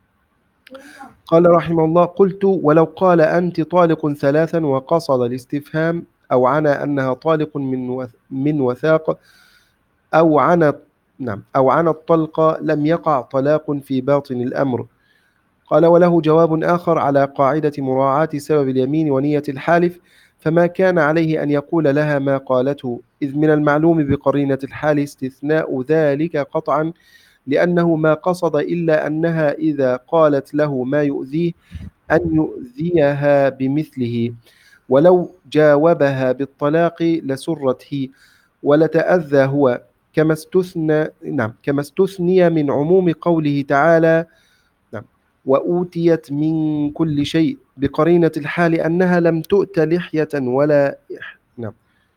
قال رحمه الله: قلت: ولو قال أنت طالق ثلاثا وقصد الاستفهام أو عنى أنها طالق من من وثاق أو عنى نعم أو عنى الطلق لم يقع طلاق في باطن الأمر. قال: وله جواب آخر على قاعدة مراعاة سبب اليمين ونية الحالف، فما كان عليه أن يقول لها ما قالته، إذ من المعلوم بقرينة الحال استثناء ذلك قطعا، لأنه ما قصد إلا أنها إذا قالت له ما يؤذيه أن يؤذيها بمثله، ولو جاوبها بالطلاق لسرت هي ولتأذى هو، كما استثنى نعم كما استثني من عموم قوله تعالى: نعم وأوتيت من كل شيء، بقرينة الحال أنها لم تؤت لحية ولا نعم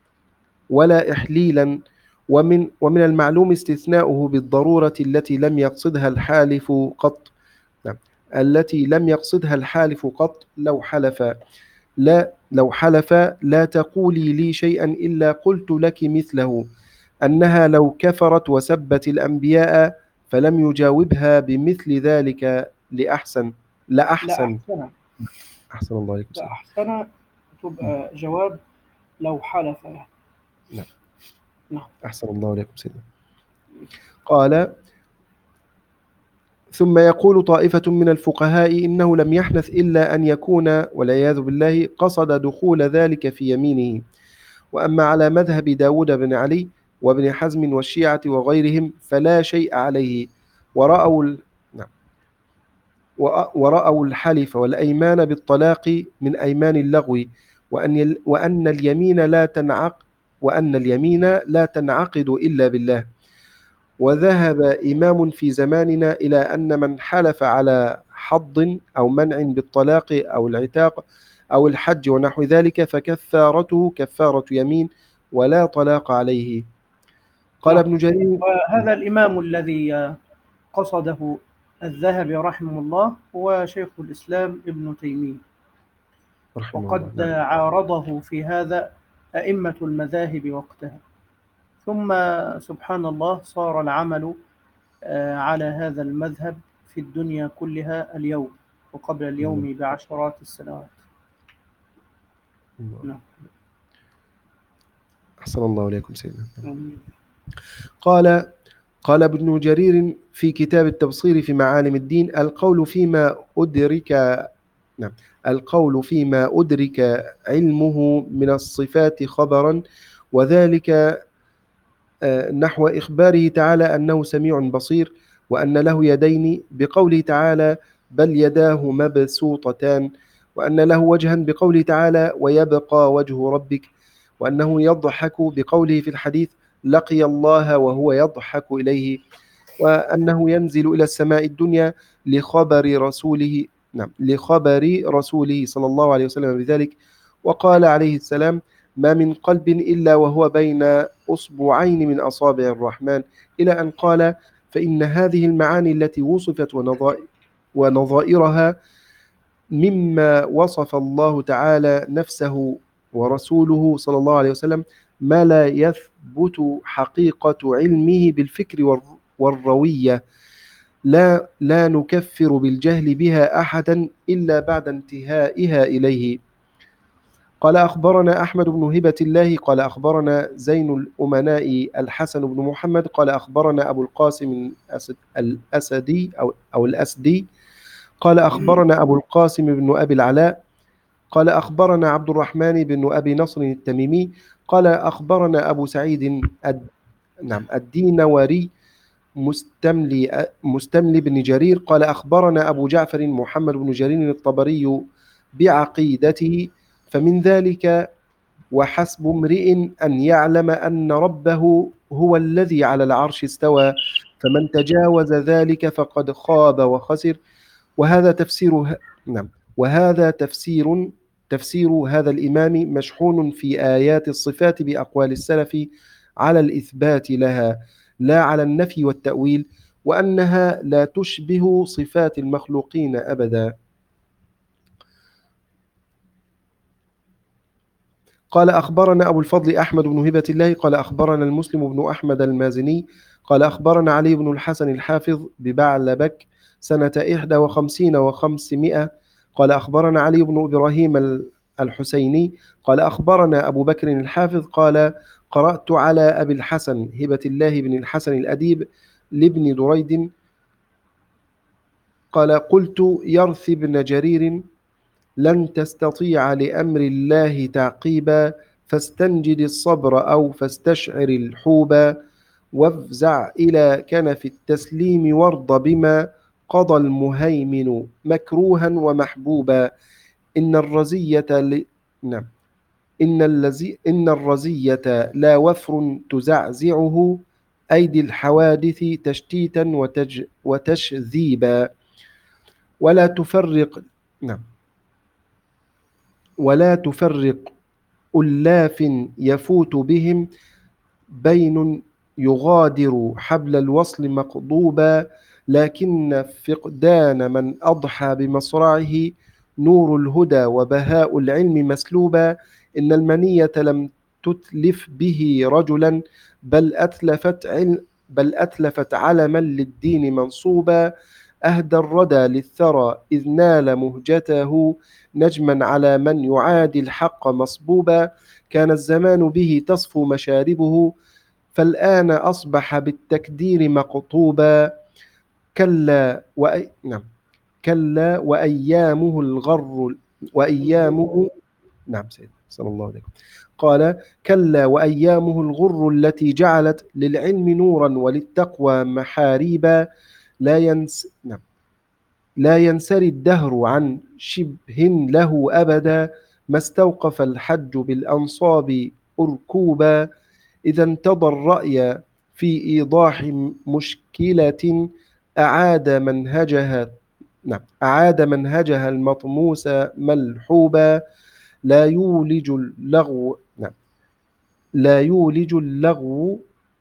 ولا إحليلا. ومن ومن المعلوم استثناؤه بالضرورة التي لم يقصدها الحالف قط نعم التي لم يقصدها الحالف قط لو حلف لا لو حلف لا تقولي لي شيئا إلا قلت لك مثله، أنها لو كفرت وسبت الأنبياء فلم يجاوبها بمثل ذلك لأحسن لأحسن لا أحسن أحسن الله عليكم. لا أحسن تبقى جواب لو حلف. نعم نعم أحسن الله عليكم سيدنا. قال: ثم يقول طائفة من الفقهاء إنه لم يحنث إلا أن يكون والعياذ بالله قصد دخول ذلك في يمينه. وأما على مذهب داود بن علي وابن حزم والشيعة وغيرهم فلا شيء عليه، ورأوا ال... نعم. ورأوا الحلف والأيمان بالطلاق من أيمان اللغو، وأن ال... وأن اليمين لا تنعق وأن اليمين لا تنعقد إلا بالله. وذهب إمام في زماننا إلى أن من حلف على حض أو منع بالطلاق أو العتاق أو الحج ونحو ذلك فكفارته كفارة يمين ولا طلاق عليه. قال ابن جرير: وهذا الإمام الذي قصده الذهبي رحمه الله هو شيخ الإسلام ابن تيمية، وقد عارضه في هذا أئمة المذاهب وقتها، ثم سبحان الله صار العمل على هذا المذهب في الدنيا كلها اليوم وقبل اليوم بعشرات السنوات. نعم. أحسن الله إليكم سيدنا. قال قال ابن جرير في كتاب التبصير في معالم الدين: القول فيما أدرك نعم القول فيما أدرك علمه من الصفات خبرا، وذلك نحو إخباره تعالى أنه سميع بصير وأن له يدين بقوله تعالى: بل يداه مبسوطتان، وأن له وجها بقوله تعالى: ويبقى وجه ربك، وأنه يضحك بقوله في الحديث: لقي الله وهو يضحك إليه، وأنه ينزل إلى السماء الدنيا لخبر رسوله نعم لخبر رسوله صلى الله عليه وسلم بذلك. وقال عليه السلام: ما من قلب إلا وهو بين أصبعين من أصابع الرحمن، إلى أن قال: فإن هذه المعاني التي وصفت ونظائرها مما وصف الله تعالى نفسه ورسوله صلى الله عليه وسلم ما لا يثبت حقيقة علمه بالفكر والروية، لا لا نكفر بالجهل بها أحدا إلا بعد انتهائها إليه. قال: أخبرنا أحمد بن هبة الله قال أخبرنا زين الأمناء الحسن بن محمد قال أخبرنا أبو القاسم الأسدي أو, أو الأسدي قال أخبرنا أبو القاسم بن أبي العلاء قال أخبرنا عبد الرحمن بن أبي نصر التميمي قال أخبرنا أبو سعيد الد... نعم الدينوري مستملي مستملي بن جرير قال أخبرنا أبو جعفر محمد بن جرير الطبري بعقيدته فمن ذلك وحسب امرئ أن يعلم أن ربه هو الذي على العرش استوى فمن تجاوز ذلك فقد خاب وخسر. وهذا تفسير نعم وهذا تفسير تفسير هذا الإمام مشحون في آيات الصفات بأقوال السلف على الإثبات لها لا على النفي والتأويل وأنها لا تشبه صفات المخلوقين أبدا. قال أخبرنا أبو الفضل أحمد بن هبة الله قال أخبرنا المسلم بن أحمد المازني قال أخبرنا علي بن الحسن الحافظ ببعلبك سنة إحدى وخمسين وخمسمائة قال أخبرنا علي بن إبراهيم الحسيني قال أخبرنا أبو بكر الحافظ قال قرأت على أبي الحسن هبة الله بن الحسن الأديب لابن دريد قال قلت يرثي بن جرير لن تستطيع لأمر الله تعقيبا فاستنجد الصبر أو فاستشعر الحوبا وافزع إلى كنف التسليم وارض بما قضى المهيمن مكروها ومحبوبا إن الرزية ل... نعم إن, الذي... إن الرزية لا وفر تزعزعه أيدي الحوادث تشتيتا وتج... وتشذيبا ولا تفرق نعم ولا تفرق ألاف يفوت بهم بين يغادر حبل الوصل مقضوبا لكن فقدان من أضحى بمصرعه نور الهدى وبهاء العلم مسلوبا إن المنية لم تتلف به رجلا بل أتلفت, علم بل أتلفت علما للدين منصوبا أهدى الردى للثرى إذ نال مهجته نجما على من يعادي الحق مصبوبا كان الزمان به تصفو مشاربه فالآن أصبح بالتكدير مقطوبا كلا وأي... نعم كلا وأيامه الغر وأيامه نعم سيد صلى الله عليه وسلم قال كلا وأيامه الغر التي جعلت للعلم نورا وللتقوى محاريبا لا ينس نعم لا ينسري الدهر عن شبه له أبدا ما استوقف الحج بالأنصاب أركوبا إذا انتظى الرأي في إيضاح مشكلة أعاد منهجها نعم أعاد منهجها المطموس ملحوبا لا يولج اللغو نعم لا يولج اللغو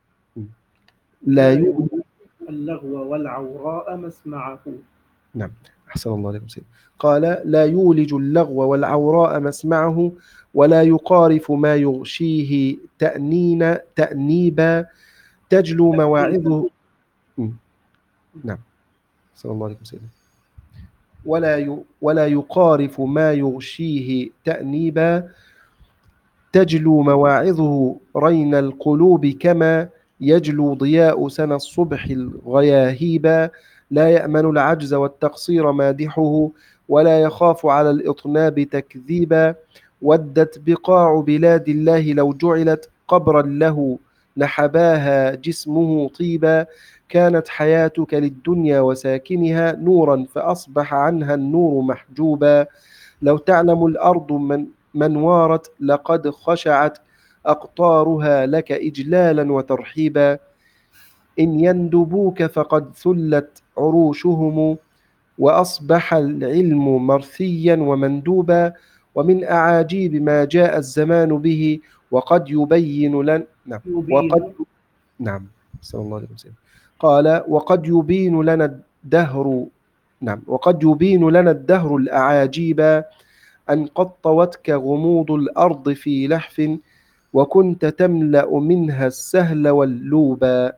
لا يولج اللغو والعوراء مسمعه نعم أحسن الله عليكم سيد قال لا يولج اللغو والعوراء مسمعه ولا يقارف ما يغشيه تأنين تأنيبا تجلو مواعظه نعم أحسن الله عليكم سيد ولا ي... ولا يقارف ما يغشيه تأنيبا تجلو مواعظه رين القلوب كما يجلو ضياء سنى الصبح الغياهيبا لا يأمن العجز والتقصير مادحه ولا يخاف على الإطناب تكذيبا ودت بقاع بلاد الله لو جعلت قبرا له لحباها جسمه طيبا كانت حياتك للدنيا وساكنها نورا فأصبح عنها النور محجوبا لو تعلم الأرض من, من وارت لقد خشعت أقطارها لك إجلالا وترحيبا إن يندبوك فقد ثلت عروشهم وأصبح العلم مرثيا ومندوبا ومن أعاجيب ما جاء الزمان به وقد يبين لنا نعم وقد نعم صلى الله عليه وسلم قال وقد يبين لنا الدهر نعم وقد يبين لنا الدهر الأعاجيب أن قد طوتك غموض الأرض في لحف وكنت تملأ منها السهل واللوبا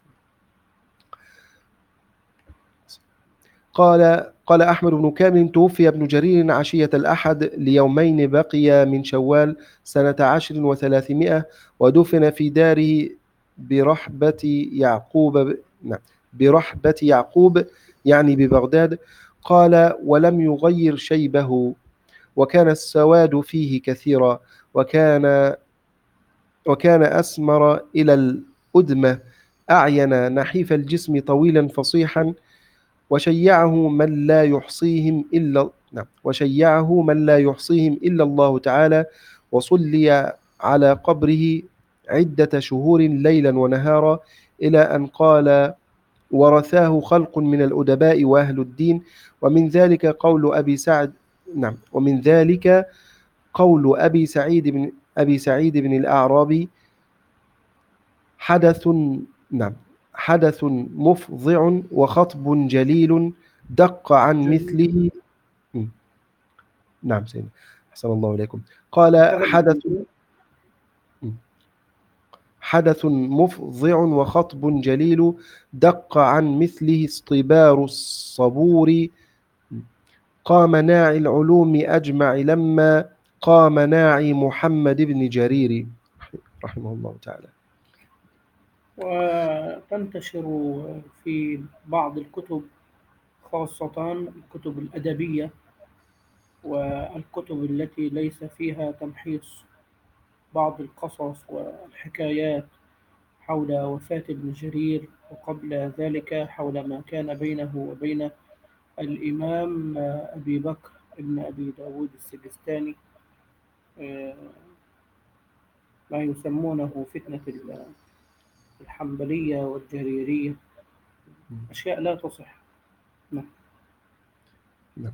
قال قال أحمد بن كامل توفي ابن جرير عشية الأحد ليومين بقي من شوال سنة عشر وثلاثمائة ودفن في داره برحبة يعقوب نعم برحبة يعقوب يعني ببغداد. قال ولم يغير شيبه وكان السواد فيه كثيرا، وكان وكان أسمر إلى الأدمة، أعين نحيف الجسم طويلا فصيحا، وشيعه من لا يحصيهم إلا نعم وشيعه من لا يحصيهم إلا الله تعالى، وصلي على قبره عدة شهور ليلا ونهارا، إلى أن قال: ورثاه خلق من الأدباء وأهل الدين. ومن ذلك قول أبي سعد نعم ومن ذلك قول أبي سعيد بن أبي سعيد بن الأعرابي: حدث نعم حدث مفضع وخطب جليل دق عن مثله. نعم سيدنا، أحسن الله إليكم. قال: حدث حدث مفضع وخطب جليل دق عن مثله اصطبار الصبور، قام ناعي العلوم أجمع لما قام ناعي محمد بن جرير رحمه الله تعالى. وتنتشر في بعض الكتب، خاصة الكتب الأدبية والكتب التي ليس فيها تمحيص، بعض القصص والحكايات حول وفاة ابن جرير، وقبل ذلك حول ما كان بينه وبين الإمام أبي بكر ابن أبي داود السجستاني، ما يسمونه فتنة الحنبلية والجريرية، أشياء لا تصح. نعم. نعم.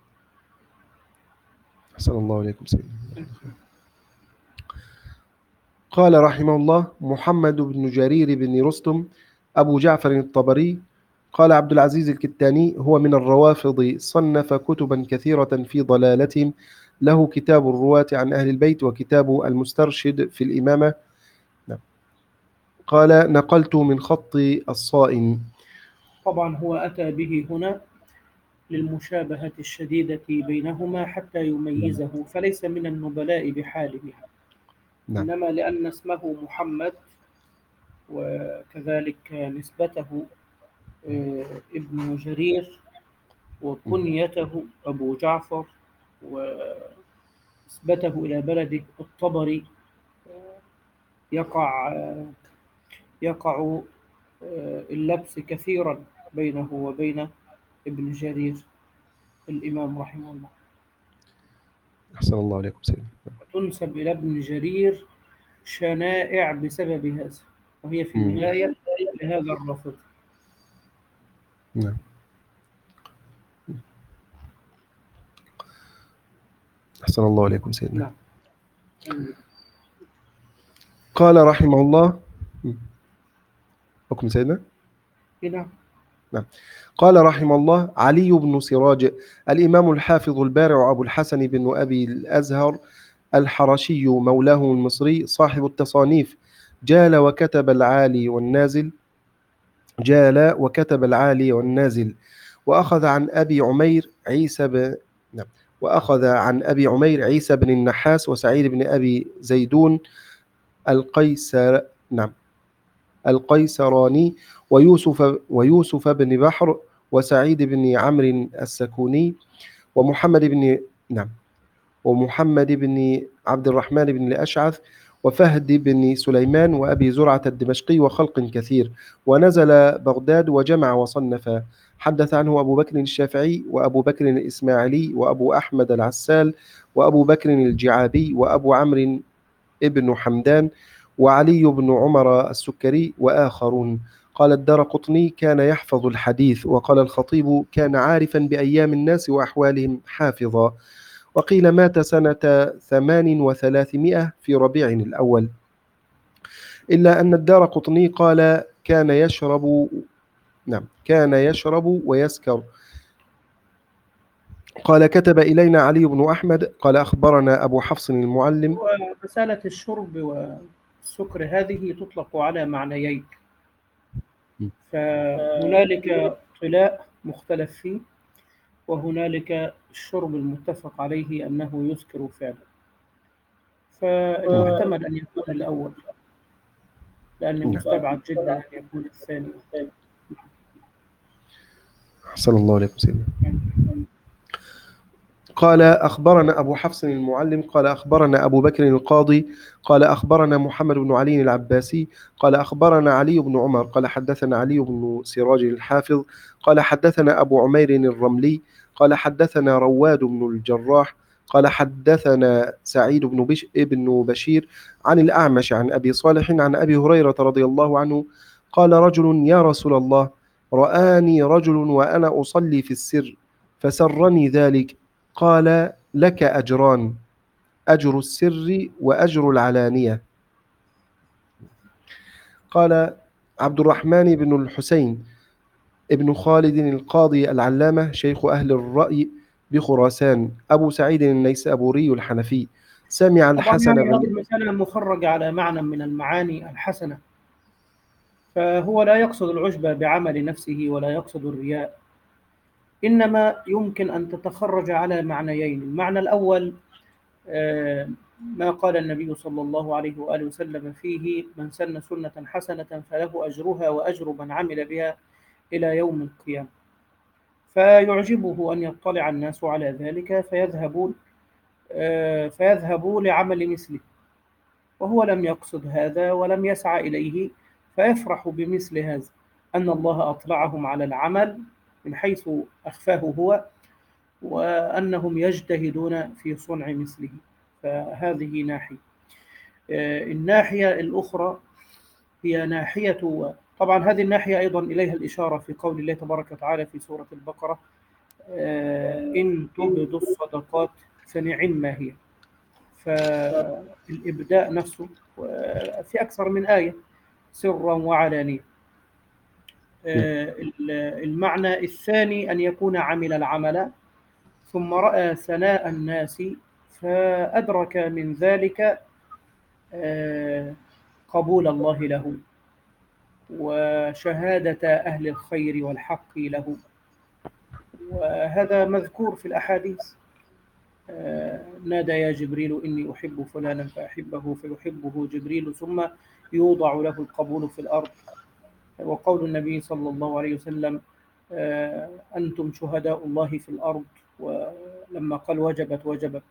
أحسن الله إليكم سيدنا. قال رحمه الله: محمد بن جرير بن رستم أبو جعفر الطبري. قال عبد العزيز الكتاني: هو من الروافض، صنف كتبا كثيرة في ضلالتهم، له كتاب الرواة عن أهل البيت، وكتاب المسترشد في الإمامة. نعم. قال: نقلت من خط الصائم. طبعا هو أتى به هنا للمشابهة الشديدة بينهما حتى يميزه، فليس من النبلاء بحاله. نعم. إنما لأن اسمه محمد، وكذلك نسبته ابن جرير، وكنيته أبو جعفر، ونسبته إلى بلده الطبري، يقع يقع اللبس كثيرا بينه وبين ابن جرير الإمام رحمه الله. أحسن الله عليكم سيدنا. تنسب إلى ابن جرير شنائع بسبب هذا، وهي في النهاية لهذا الرافض. نعم. أحسن الله عليكم سيدنا. نعم. قال رحمه الله: حكم سيدنا. نعم. نعم. قال رحمه الله: علي بن سراج الإمام الحافظ البارع أبو الحسن بن أبي الأزهر الحرشي، مولاه المصري، صاحب التصانيف، جال وكتب العالي والنازل جال وكتب العالي والنازل وأخذ عن أبي عمير عيسى ب... نعم. وأخذ عن أبي عمير عيسى بن النحاس، وسعيد بن أبي زيدون القيسر نعم القيسراني، ويوسف ويوسف بن بحر، وسعيد بن عمرو السكوني، ومحمد بن نعم ومحمد بن عبد الرحمن بن الأشعث، وفهد بن سليمان، وأبي زرعة الدمشقي، وخلق كثير. ونزل بغداد وجمع وصنف. حدث عنه أبو بكر الشافعي، وأبو بكر الإسماعيلي، وأبو أحمد العسال، وأبو بكر الجعابي، وأبو عمرو ابن حمدان، وعلي بن عمر السكري، وآخرون. قال الدارقطني: كان يحفظ الحديث. وقال الخطيب: كان عارفا بأيام الناس وأحوالهم حافظا. وقيل مات سنة ثمان وثلاثمائة في ربيع الأول. إلا أن الدارقطني قال: كان يشرب نعم كان يشرب ويسكر. قال: كتب إلينا علي بن أحمد. قال: أخبرنا أبو حفص المعلم. ومسألة الشرب والسكر هذه تطلق على معنيين، فهنالك طلاء مختلف فيه، وهنالك الشرب المتفق عليه أنه يسكر فعلا، فالمحتمل أن يكون الأول، لأنه مستبعد جدا أن يكون الثاني. أحسن الله عليكم سيدنا. قال أخبرنا أبو حفص المعلم قال أخبرنا أبو بكر القاضي قال أخبرنا محمد بن علي العباسي قال أخبرنا علي بن عمر قال حدثنا علي بن سراج الحافظ قال حدثنا أبو عمير الرملي قال حدثنا رواد بن الجراح قال حدثنا سعيد بن بش ابن بشير عن الأعمش عن أبي صالح عن أبي هريرة رضي الله عنه قال رجل يا رسول الله رآني رجل وأنا أصلي في السر فسرني ذلك قال لك أجران أجر السر وأجر العلانية. قال عبد الرحمن بن الحسين ابن خالد القاضي العلامة شيخ أهل الرأي بخراسان أبو سعيد النيسابوري الحنفي سمع الحسن طبعا هذه بن المسألة مخرجة على معنى من المعاني الحسنة، فهو لا يقصد العجب بعمل نفسه ولا يقصد الرياء، إنما يمكن أن تتخرج على معنيين. المعنى الأول ما قال النبي صلى الله عليه وآله وسلم فيه: من سن سنة حسنة فله أجرها وأجر من عمل بها إلى يوم القيامة. فيعجبه أن يطلع الناس على ذلك فيذهبون فيذهبوا لعمل مثله، وهو لم يقصد هذا ولم يسعى إليه، فيفرح بمثل هذا، أن الله أطلعهم على العمل من حيث أخفاه هو، وأنهم يجتهدون في صنع مثله. فهذه ناحية. الناحية الأخرى هي ناحية، طبعا هذه الناحية أيضا إليها الإشارة في قول الله تبارك وتعالى في سورة البقرة: إن تبدوا الصدقات فنعم ما هي. فالإبداء نفسه في أكثر من آية سرا وعلانية. المعنى الثاني أن يكون عمل العمل ثم رأى ثناء الناس فأدرك من ذلك قبول الله له وشهادة أهل الخير والحق له، وهذا مذكور في الأحاديث: نادى يا جبريل إني أحب فلانا فأحبه فيحبه جبريل ثم يوضع له القبول في الأرض. وقول النبي صلى الله عليه وسلم: أنتم شهداء الله في الأرض، ولما قال وجبت وجبت.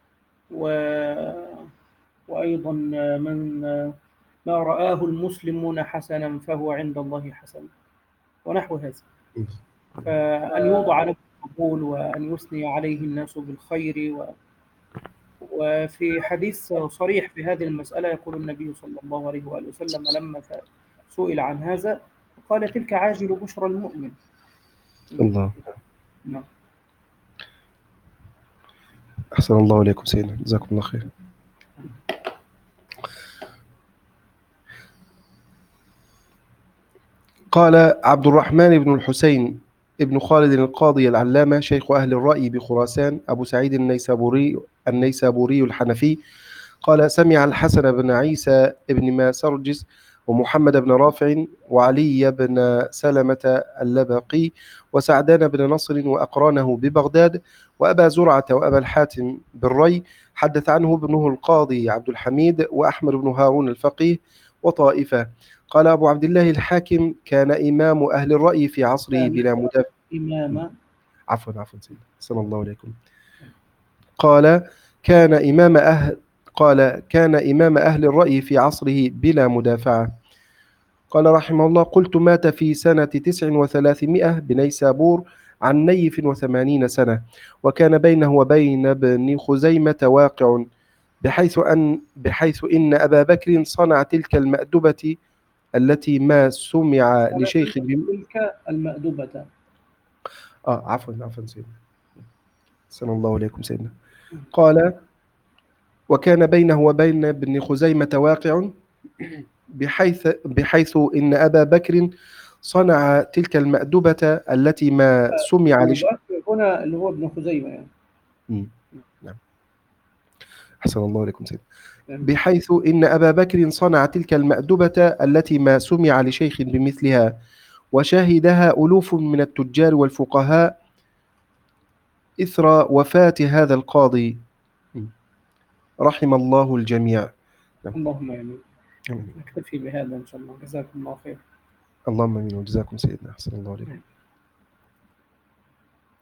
وأيضا من ما رآه المسلمون حسنا فهو عند الله حسن، ونحو هذا. فأن يوضع له القبول وأن يثني عليه الناس بالخير. و وفي حديث صريح في هذه المسألة يقول النبي صلى الله عليه وآله وسلم لما سئل عن هذا قال: تلك عاجل بشرى المؤمن. الله. نعم. أحسن الله إليكم سيدنا، جزاكم الله خير. قال عبد الرحمن بن الحسين ابن خالد القاضي العلامة شيخ أهل الرأي بخراسان أبو سعيد النيسابوري النيسابوري الحنفي قال سمع الحسن بن عيسى بن ماسرجس ومحمد بن رافع وعلي بن سلمة اللبقي وسعدان بن نصر وأقرانه ببغداد وأبا زرعة وأبا الحاتم بالري حدث عنه ابنه القاضي عبد الحميد وأحمد بن هارون الفقيه وطائفة. قال أبو عبد الله الحاكم كان إمام أهل الرأي في عصره بلا مدافع. إمام عفوا عفوا سيدي صلى الله عليكم. قال كان إمام أهل قال كان إمام أهل الرأي في عصره بلا مدافعة. قال رحمه الله: قلت مات في سنة تسع وثلاثمائة بنيسابور عن نيف وثمانين سنة، وكان بينه وبين ابن خزيمة واقع، بحيث أن بحيث إن أبا بكر صنع تلك المأدبة التي ما سمع لشيخ تلك المأدبة. آه عفوا عفوا سيدنا صلى الله عليكم سيدنا. قال وكان بينه وبين ابن خزيمة واقع، بحيث بحيث إن أبا بكر صنع تلك المأدبة التي ما سمع لشيخ هنا اللي هو ابن خزيمة يعني. نعم. أحسن الله عليكم سيدنا. بحيث إن أبا بكر صنع تلك المأدبة التي ما سمع لشيخ بمثلها، وشاهدها ألوف من التجار والفقهاء إثر وفاة هذا القاضي رحم الله الجميع. اللهم آمين. نكتفي بهذا إن شاء الله. جزاكم الله خير. اللهم آمين وجزاكم سيدنا. أحسن الله عليكم.